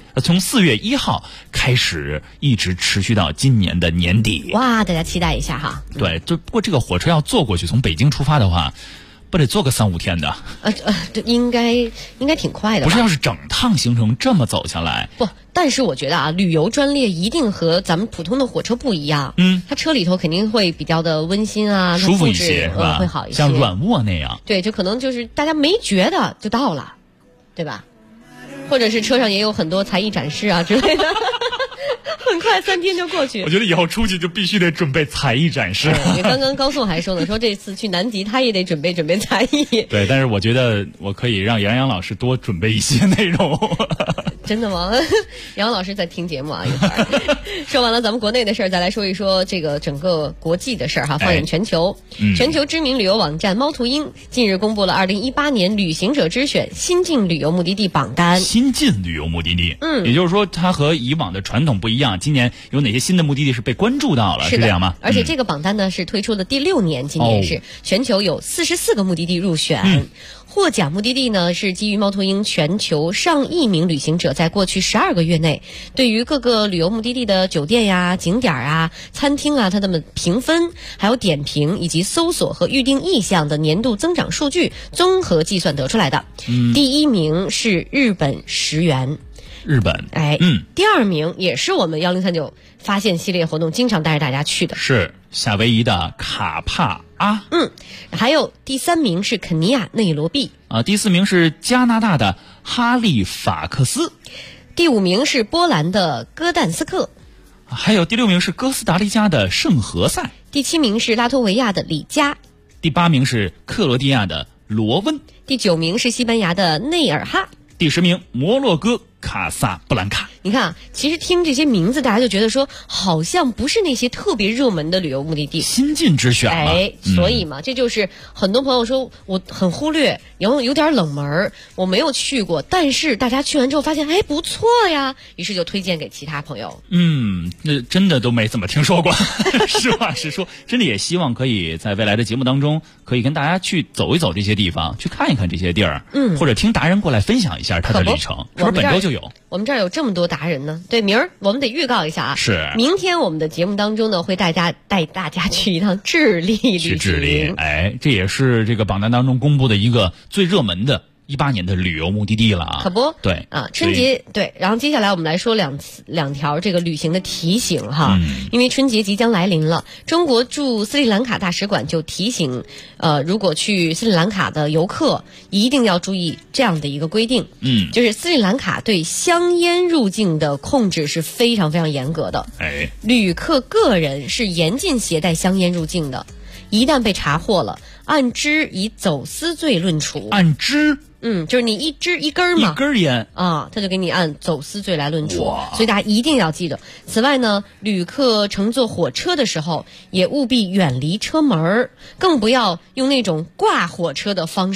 1号开始，一直持续到今年的年底。 哇，大家期待一下哈。 对，不过这个火车要坐过去，从北京出发的话，不得坐个3-5天的？ 这应该挺快的吧。 不是，要是整趟行程这么走下来， 不，但是我觉得旅游专列一定和咱们普通的火车不一样。它车里头肯定会比较的温馨啊， 舒服一些，是吧？ 会好一些， 像软卧那样。 对，就可能就是大家没觉得就到了，对吧？或者是车上也有很多才艺展示啊之类的。很快3天就过去。 我觉得以后出去就必须得准备才艺展示。 刚刚高颂还说呢，说这次去南极他也得准备才艺。 对，但是我觉得我可以让杨洋老师多准备一些内容。 真的吗？杨老师在听节目啊，一会儿说完了咱们国内的事儿，再来说一说这个整个国际的事儿哈。放眼全球，全球知名旅游网站猫头鹰近日公布了2018年旅行者之选新晋旅游目的地榜单。 新晋旅游目的地，也就是说它和以往的传统不一样，今年有哪些新的目的地是被关注到了，是这样吗？ 而且这个榜单呢是推出的第6年，今年是全球有44个目的地入选。获奖目的地呢是基于猫头鹰全球上亿名旅行者在过去12个月内对于各个旅游目的地的酒店呀、景点啊、餐厅啊，它们评分、还有点评以及搜索和预订意向的年度增长数据综合计算得出来的。第1名是日本10元。 日本， 第2名也是我们1039发现系列活动经常带着大家去的， 是夏威夷的卡帕阿。 还有第3名是肯尼亚内罗毕， 第4名是加拿大的哈利法克斯， 第5名是波兰的哥谭斯克， 还有第6名是哥斯达黎加的圣何塞， 第7名是拉脱维亚的里加， 第8名是克罗地亚的罗温， 第9名是西班牙的内尔哈， 第10名摩洛哥卡萨布兰卡。 你看啊，其实听这些名字，大家就觉得说好像不是那些特别热门的旅游目的地， 新晋之选嘛。 所以嘛，这就是很多朋友说我很忽略，然后有点冷门，我没有去过，但是大家去完之后发现不错呀，于是就推荐给其他朋友。 那真的都没怎么听说过。实话实说，真的也希望可以在未来的节目当中，可以跟大家去走一走这些地方，去看一看这些地儿，或者听达人过来分享一下他的旅程。是不是本周就有？ 我们这儿有这么多达人呢。对，明儿我们得预告一下啊。 是。 明天我们的节目当中呢，会带大家去一趟智利旅行。 去智利，这也是这个榜单当中公布的一个最热门的18年的旅游目的地了啊。 可不， 对啊，春节对。然后接下来我们来说两条这个旅行的提醒哈，因为春节即将来临了，中国驻斯里兰卡大使馆就提醒，如果去斯里兰卡的游客一定要注意这样的一个规定，就是斯里兰卡对香烟入境的控制是非常非常严格的，旅客个人是严禁携带香烟入境的，一旦被查获了，按支以走私罪论处。按支？ 就是你一根嘛， 一根烟啊，他就给你按走私罪来论处，所以大家一定要记得。此外呢，旅客乘坐火车的时候也务必远离车门，更不要用那种挂火车的方式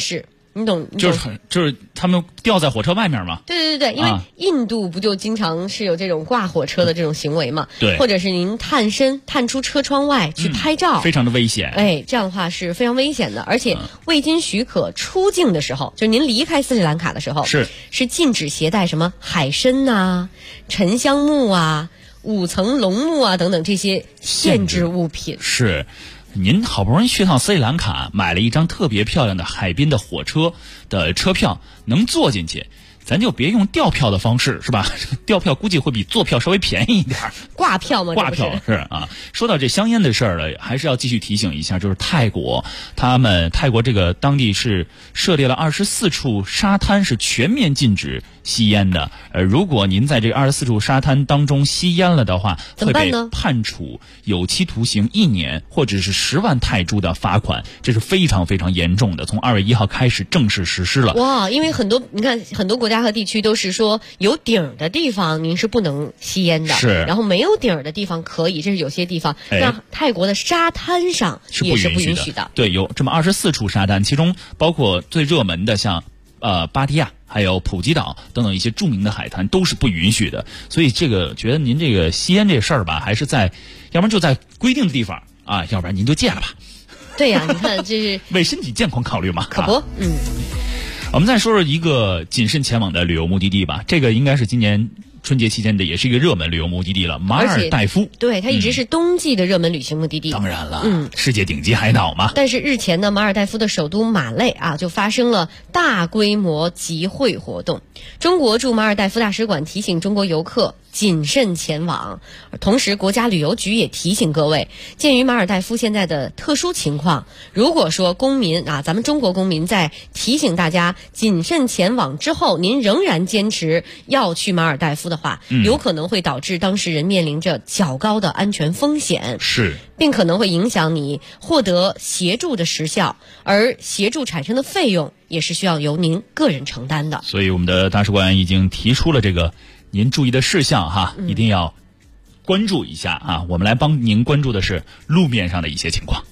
你懂？ 就是他们吊在火车外面嘛。 对，因为印度不就经常是有这种挂火车的这种行为嘛？ 对， 或者是您探出车窗外去拍照， 非常的危险。 哎，这样的话是非常危险的，而且未经许可出境的时候，就您离开斯里兰卡的时候，是禁止携带什么海参啊、沉香木啊、5层龙木啊等等这些限制物品。 是。您好不容易去趟斯里兰卡，买了一张特别漂亮的海滨的火车的车票，能坐进去，咱就别用调票的方式，是吧？调票估计会比坐票稍微便宜一点。 挂票吗？ 挂票是啊。说到这香烟的事儿了，还是要继续提醒一下，就是泰国这个当地是设立了24处沙滩，是全面禁止吸烟的。如果您在这24处沙滩当中吸烟了的话，会被判处有期徒刑1年，或者是10万泰铢的罚款，这是非常非常严重的。从2月1号开始正式实施了。 哇，因为你看很多国家和地区都是说有顶的地方您是不能吸烟的， 是， 然后没有顶的地方可以，这是有些地方。那泰国的沙滩上也是不允许的。 对，有这么24处沙滩，其中包括最热门的像芭提雅还有普吉岛等等一些著名的海滩都是不允许的。所以这个觉得您这个吸烟这事儿吧，还是要不然就在规定的地方啊，要不然您就戒了吧。 对呀，你看这是为身体健康考虑嘛。 可不， 我们再说说一个谨慎前往的旅游目的地吧。这个应该是今年春节期间的也是一个热门旅游目的地了，马尔代夫。 对，它一直是冬季的热门旅行目的地。 当然了，世界顶级海岛嘛。 但是日前呢，马尔代夫的首都马累就发生了大规模集会活动。中国驻马尔代夫大使馆提醒中国游客谨慎前往，同时国家旅游局也提醒各位，鉴于马尔代夫现在的特殊情况，如果说公民咱们中国公民在提醒大家谨慎前往之后，您仍然坚持要去马尔代夫的话，有可能会导致当事人面临着较高的安全风险， 是， 并可能会影响你获得协助的时效，而协助产生的费用也是需要由您个人承担的。 所以我们的大使馆已经提出了这个您注意的事项哈，一定要关注一下啊！我们来帮您关注的是路面上的一些情况。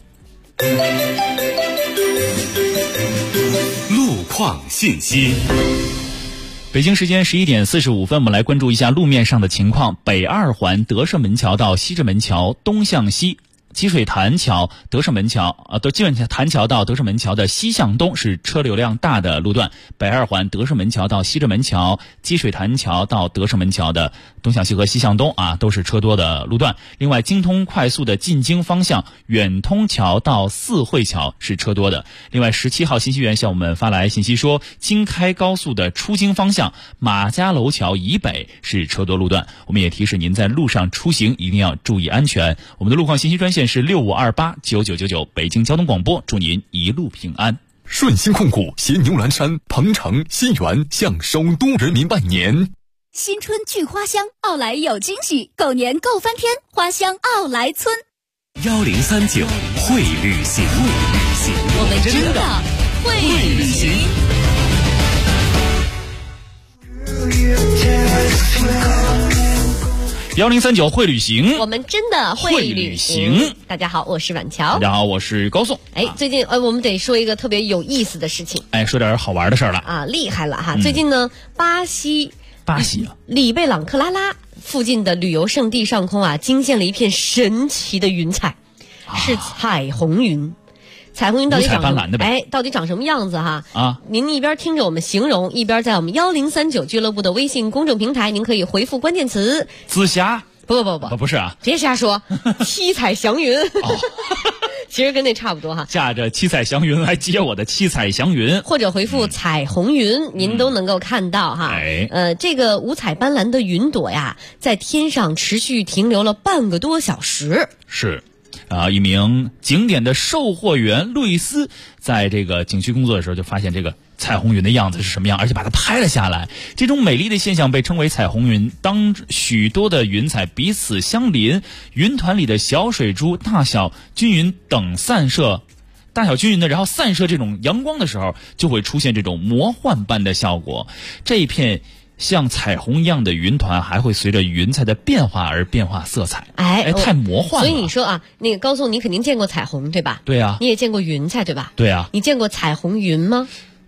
路况信息。 北京时间11点45分，我们来关注一下路面上的情况。北2环德胜门桥到西直门桥东向西，积水潭桥德胜门桥积水潭桥到德胜门桥的西向东是车流量大的路段。北2环德胜门桥到西直门桥，积水潭桥到德胜门桥的东向西和西向东都是车多的路段。另外，京通快速的进京方向远通桥到四惠桥是车多的。另外，17号信息源向我们发来信息说，京开高速的出京方向马家楼桥以北是车多路段。我们也提示您在路上出行一定要注意安全。我们的路况信息专线是65289999，北京交通广播，祝您一路平安。 顺鑫控股携牛栏山、鹏城、新源向首都人民拜年。 新春聚花香，奥莱有惊喜，狗年购翻天，花香奥莱村。 1039会旅行， 我们真的会旅行。 1039会旅行， 我们真的会旅行。大家好，我是婉乔。 大家好，我是高颂。 最近我们得说一个特别有意思的事情。 说点好玩的事儿了厉害了哈！最近呢，巴西里贝朗克拉拉附近的旅游胜地上空惊现了一片神奇的云彩，是彩虹云。彩虹云到底长什么？到底长什么样子哈？您一边听着我们形容，一边在我们1039俱乐部的微信公众平台，您可以回复关键词紫霞。 不是别瞎说，七彩祥云。其实跟那差不多哈。 驾着七彩祥云来接我的七彩祥云， 或者回复彩虹云，您都能够看到哈。这个五彩斑斓的云朵呀，在天上持续停留了半个多小时。 是。一名景点的售货员路易斯在这个景区工作的时候，就发现这个彩虹云的样子是什么样，而且把它拍了下来。这种美丽的现象被称为彩虹云。当许多的云彩彼此相邻，云团里的小水珠大小均匀的，然后散射这种阳光的时候，就会出现这种魔幻般的效果。这一片像彩虹一样的云团还会随着云彩的变化而变化色彩。太魔幻了。 所以你说那个高颂，你肯定见过彩虹对吧？ 对啊。 你也见过云彩对吧？ 对啊。 你见过彩虹云吗？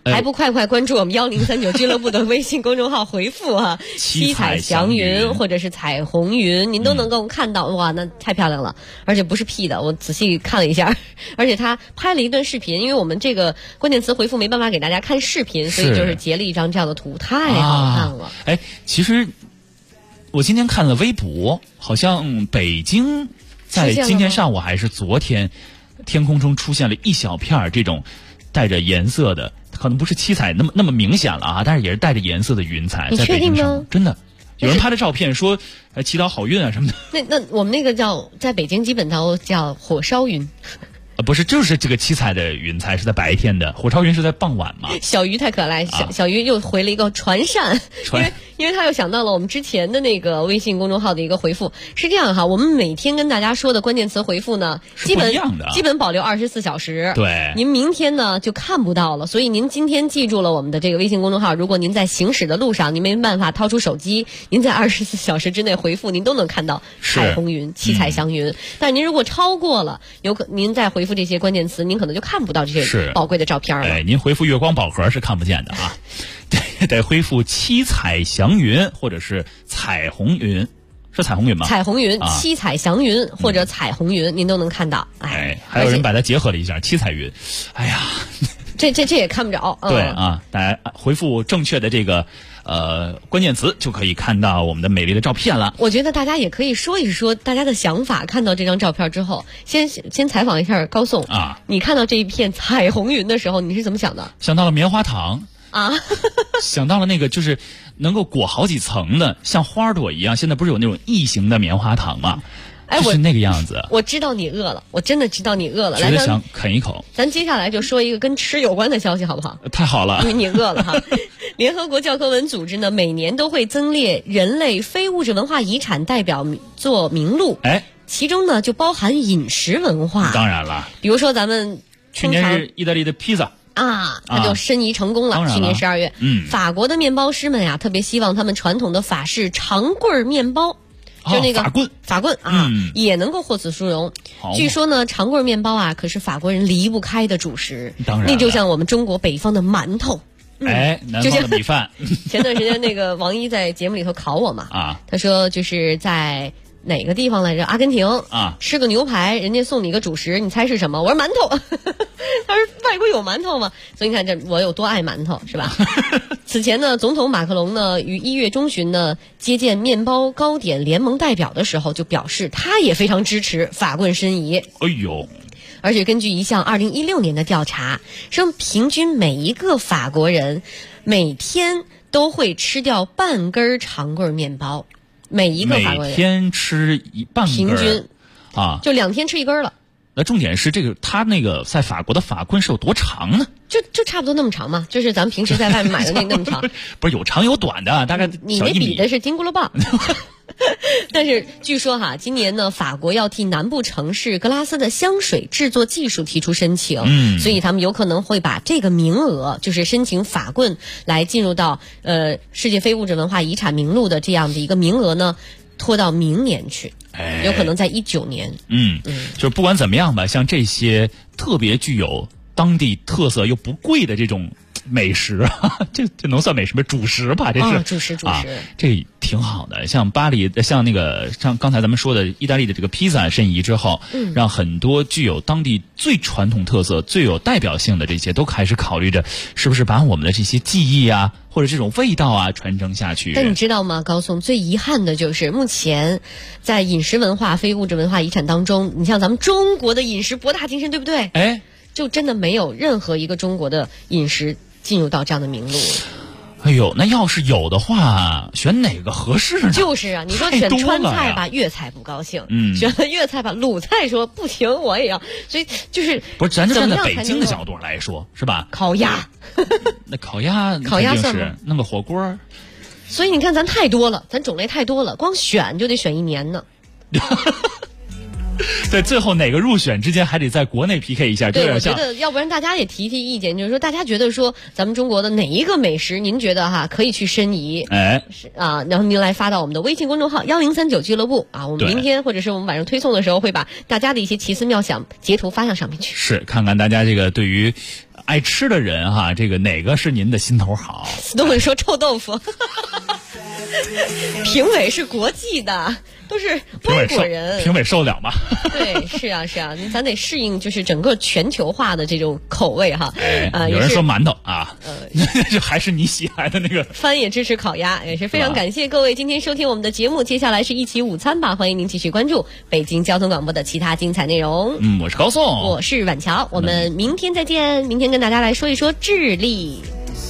还不快快关注我们1039俱乐部的微信公众号，回复啊七彩祥云或者是彩虹云，您都能够看到。哇，那太漂亮了，而且不是 P 的，我仔细看了一下，而且他拍了一段视频，因为我们这个关键词回复没办法给大家看视频，所以就是截了一张这样的图，太好看了。 其实我今天看了微博，好像北京在今天上午还是昨天，天空中出现了一小片这种带着颜色的，可能不是七彩那么明显了啊，但是也是带着颜色的云彩。 你确定吗？ 真的，有人拍的照片说祈祷好运啊什么的。 那我们那个叫在北京基本都叫火烧云。 不是，就是这个七彩的云彩是在白天的，火烧云是在傍晚嘛。 小鱼太可爱，小鱼又回了一个传扇，因为他又想到了我们之前的那个微信公众号的一个回复。是这样哈，我们每天跟大家说的关键词回复呢，基本保留24小时。 对， 您明天呢就看不到了，所以您今天记住了我们的这个微信公众号。如果您在行驶的路上，您没办法掏出手机，您在24小时之内回复，您都能看到彩虹云、七彩祥云。但您如果超过了，您再回复这些关键词，您可能就看不到这些宝贵的照片了。 您回复月光宝盒是看不见的啊，得回复七彩祥云或者是彩虹云，是彩虹云吗？ 彩虹云、七彩祥云或者彩虹云，您都能看到。 还有人把它结合了一下，七彩云。哎呀， 这也看不着。 对啊，大家回复正确的这个关键词就可以看到我们的美丽的照片了。 我觉得大家也可以说一说大家的想法，看到这张照片之后，先采访一下高颂啊， 你看到这一片彩虹云的时候，你是怎么想的？ 想到了棉花糖啊， 想到了那个就是能够裹好几层的，像花朵一样。现在不是有那种异形的棉花糖吗？就是那个样子。 我知道你饿了，我真的知道你饿了， 觉得想啃一口。 咱接下来就说一个跟吃有关的消息，好不好？ 太好了， 因为你饿了哈。联合国教科文组织呢，每年都会增列人类非物质文化遗产代表作名录，其中呢就包含饮食文化。 当然了， 比如说咱们去年是意大利的披萨。 它就申遗成功了。去年12月，法国的面包师们呀，特别希望他们传统的法式长棍面包，就那个法棍啊，也能够获此殊荣。据说呢，长棍面包啊，可是法国人离不开的主食。 当然， 那就像我们中国北方的馒头。 南方的米饭。 前段时间那个王一在节目里头考我嘛，他说就是在哪个地方来着？阿根廷啊， 吃个牛排，人家送你一个主食，你猜是什么？我说馒头。他说外国有馒头吗？所以你看这我有多爱馒头，是吧？此前呢，总统马克龙呢于1月中旬呢接见面包糕点联盟代表的时候，就表示他也非常支持法棍申遗。 哎呦！ 而且根据一项2016年的调查，说平均每一个法国人每天都会吃掉半根长棍面包。每一个法国人每天吃半根， 平均啊， 就2天吃1根了。 那重点是这个，他那个在法国的法棍是有多长呢？ 就差不多那么长嘛，就是咱们平时在外面买的那么长。 不是有长有短的，大概你那比的是金箍噜棒。但是据说哈，今年呢，法国要替南部城市格拉斯的香水制作技术提出申请，所以他们有可能会把这个名额，就是申请法棍来进入到世界非物质文化遗产名录的这样的一个名额呢，拖到明年去，有可能在19年。 就是不管怎么样吧，像这些特别具有当地特色又不贵的这种美食，这能算美食吗？主食吧，这是主食， 这挺好的。像巴黎，像刚才咱们说的意大利的这个披萨申遗之后，让很多具有当地最传统特色、最有代表性的这些，都开始考虑着是不是把我们的这些记忆啊，或者这种味道啊传承下去。 但你知道吗，高颂，最遗憾的就是目前在饮食文化、非物质文化遗产当中，你像咱们中国的饮食博大精深，对不对？就真的没有任何一个中国的饮食进入到这样的名录。 哎呦，那要是有的话，选哪个合适呢？ 就是啊，你说选川菜吧，粤菜不高兴；选了粤菜吧，鲁菜说不行，我也要。所以就是不是，咱就站在北京的角度来说，是吧？ 烤鸭， 那烤鸭算是弄个火锅。 所以你看，咱太多了，咱种类太多了，光选就得选1年呢。 在最后哪个入选之间还得在国内 PK 一下， 对，我觉得要不然大家也提意见，就是说大家觉得说咱们中国的哪一个美食您觉得可以去申遗，然后您来发到我们的微信公众号1039俱乐部啊，我们明天或者是我们晚上推送的时候会把大家的一些奇思妙想截图发上上面去。 是，看看大家这个对于爱吃的人哈，这个哪个是您的心头好？ 都会说臭豆腐。评委是国际的，都是外国人， 评委受得了吗？ 对，是啊，咱得适应就是整个全球化的这种口味哈。 有人说馒头啊，这还是你喜爱的那个。 帆也支持烤鸭，也是非常感谢各位今天收听我们的节目。接下来是一起午餐吧，欢迎您继续关注北京交通广播的其他精彩内容。 我是高颂， 我是婉乔，我们明天再见。明天跟大家来说一说智利。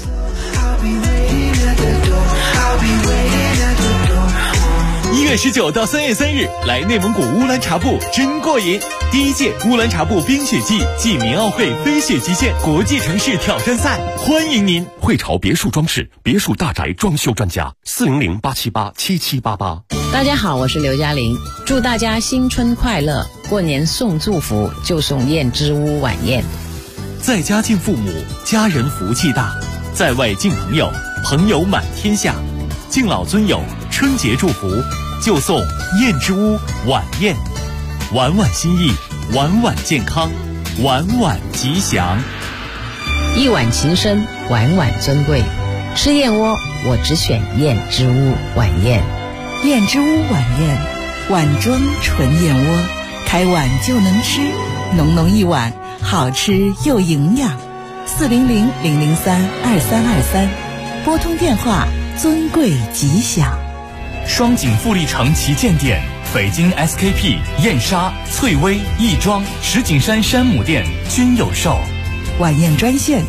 1月19到3月3日，来内蒙古乌兰察布真过瘾！第1届乌兰察布冰雪季暨民奥会飞雪极限国际城市挑战赛，欢迎您！ 汇潮别墅装饰别墅大宅装修专家，400-878-7788。 大家好，我是刘嘉玲，祝大家新春快乐！过年送祝福就送燕之屋晚宴。 在家敬父母，家人福气大；在外敬朋友，朋友满天下。敬老尊友，春节祝福就送燕之屋晚宴，晚晚心意，晚晚健康，晚晚吉祥。 一碗情深，晚晚珍贵。吃燕窝，我只选燕之屋晚宴。 燕之屋晚宴，碗装纯燕窝，开碗就能吃，浓浓一碗，好吃又营养。400-003-2323，拨通电话，尊贵吉祥。 双井富力城旗舰店、北京 SKP、燕莎、翠微、亦庄、石景山山姆店均有售。 晚宴专线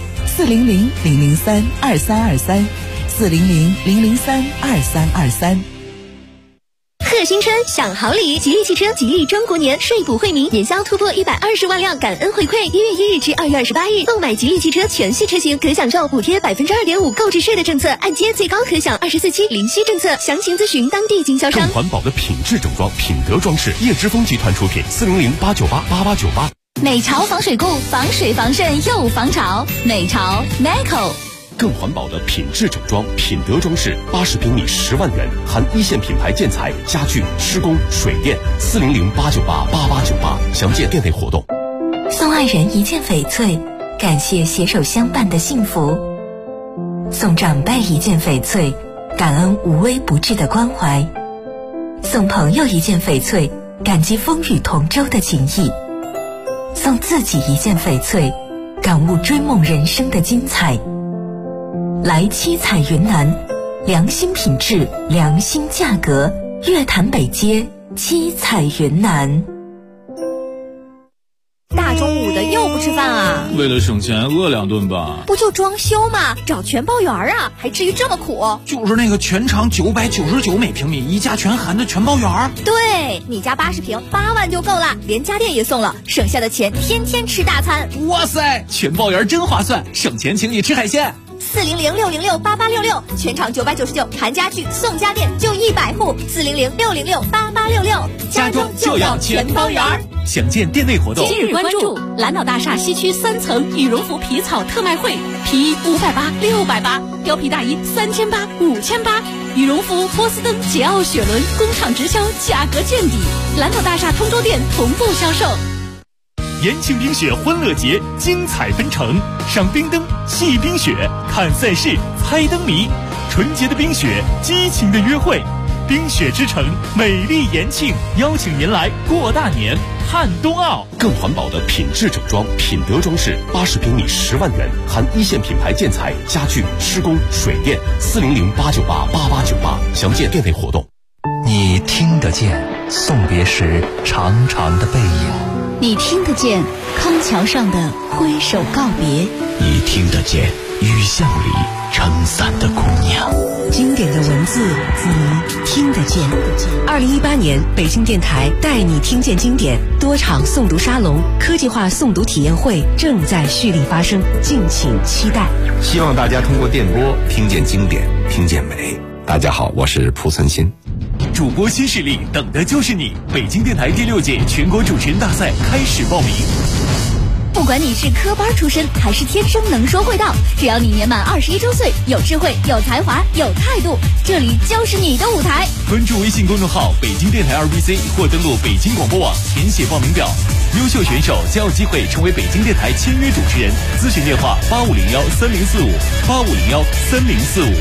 400-003-2323，400-003-2323。 贺新春享好礼，吉利汽车吉利中国年税补惠民，年销突破120万辆感恩回馈。1月1日至2月28日，购买吉利汽车全系车型可享受补贴2.5%购置税的政策，按揭最高可享24期零息政策。详情咨询当地经销商。 更环保的品质整装，品德装饰，叶之峰集团出品，400-898-8898。 美潮防水固，防水防渗又防潮。美潮 Meco。 更环保的品质整装，品德装饰，80平米10万元，含一线品牌建材、家具、施工、水电，400-898-8898，详见店内活动。 送爱人一件翡翠，感谢携手相伴的幸福；送长辈一件翡翠，感恩无微不至的关怀；送朋友一件翡翠，感激风雨同舟的情谊；送自己一件翡翠，感悟追梦人生的精彩。来七彩云南，良心品质，良心价格，月坛北街七彩云南。 大中午的又不吃饭啊？ 为了省钱饿2顿吧。 不就装修吗？找全包园啊，还至于这么苦？ 就是那个全长999每平米，一价全含的全包园。 对，你家80平8万就够了，连家电也送了，省下的钱天天吃大餐。 哇塞，全包园真划算，省钱请你吃海鲜。 400-606-8866，全场999，含家具送家电就100户。400-606-8866， 家中就要全包园。详见店内活动。 今日关注蓝岛大厦西区3层羽绒服皮草特卖会，皮衣580、680，貂皮大衣3800、5800，羽绒服、波司登、捷奥雪伦工厂直销，价格见底。蓝岛大厦通州店同步销售。 延庆冰雪欢乐节精彩纷呈，赏冰灯、戏冰雪、看赛事、猜灯谜，纯洁的冰雪，激情的约会。冰雪之城，美丽延庆，邀请您来过大年，看冬奥。 更环保的品质整装，品德装饰，80平米10万元，含一线品牌建材、家具、施工、水电，400-898-8898，详见店内活动。 你听得见送别时长长的背影， 你听得见康桥上的挥手告别， 你听得见雨巷里撑伞的姑娘。 经典的文字，你听得见。2018年，北京电台带你听见经典多场诵读沙龙、科技化诵读体验会正在蓄力发生，敬请期待。 希望大家通过电波听见经典，听见美。大家好，我是蒲存昕。 主播新势力等的就是你！北京电台第6届全国主持人大赛开始报名。 不管你是科班出身还是天生能说会道，只要你年满21周岁，有智慧、有才华、有态度，这里就是你的舞台。 关注微信公众号北京电台2BC 或登录北京广播网填写报名表，优秀选手将有机会成为北京电台签约主持人。咨询电话85013045，85013045。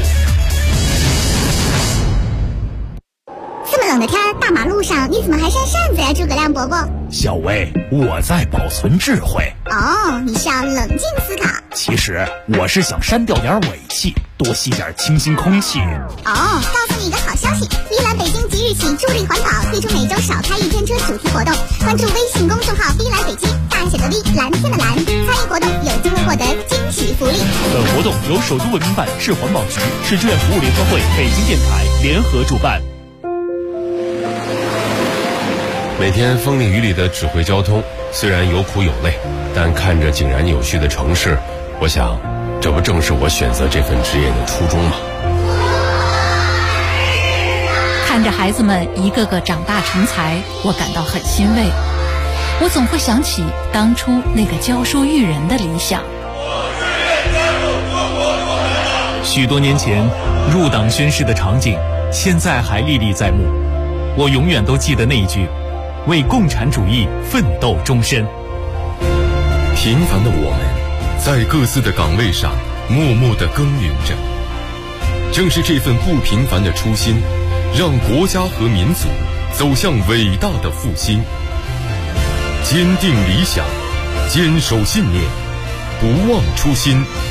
这么冷的天，大马路上你怎么还扇扇子呀，诸葛亮伯伯？ 小薇，我在保存智慧。 哦，你是要冷静思考。 其实我是想删掉点尾气，多吸点清新空气。 哦，告诉你一个好消息，碧蓝北京即日起助力环保，推出每周少开一天车主题活动。关注微信公众号碧蓝北京，大写的 V， 蓝天的蓝，参与活动有机会获得惊喜福利。 本活动由首都文明办、市环保局、市志愿服务联合会、北京电台联合主办。 每天风里雨里的指挥交通，虽然有苦有累，但看着井然有序的城市，我想，这不正是我选择这份职业的初衷吗？ 看着孩子们一个个长大成才，我感到很欣慰。我总会想起当初那个教书育人的理想。 许多年前入党宣誓的场景，现在还历历在目。我永远都记得那一句：为共产主义奋斗终身。 平凡的我们，在各自的岗位上默默地耕耘着。正是这份不平凡的初心，让国家和民族走向伟大的复兴。坚定理想，坚守信念，不忘初心，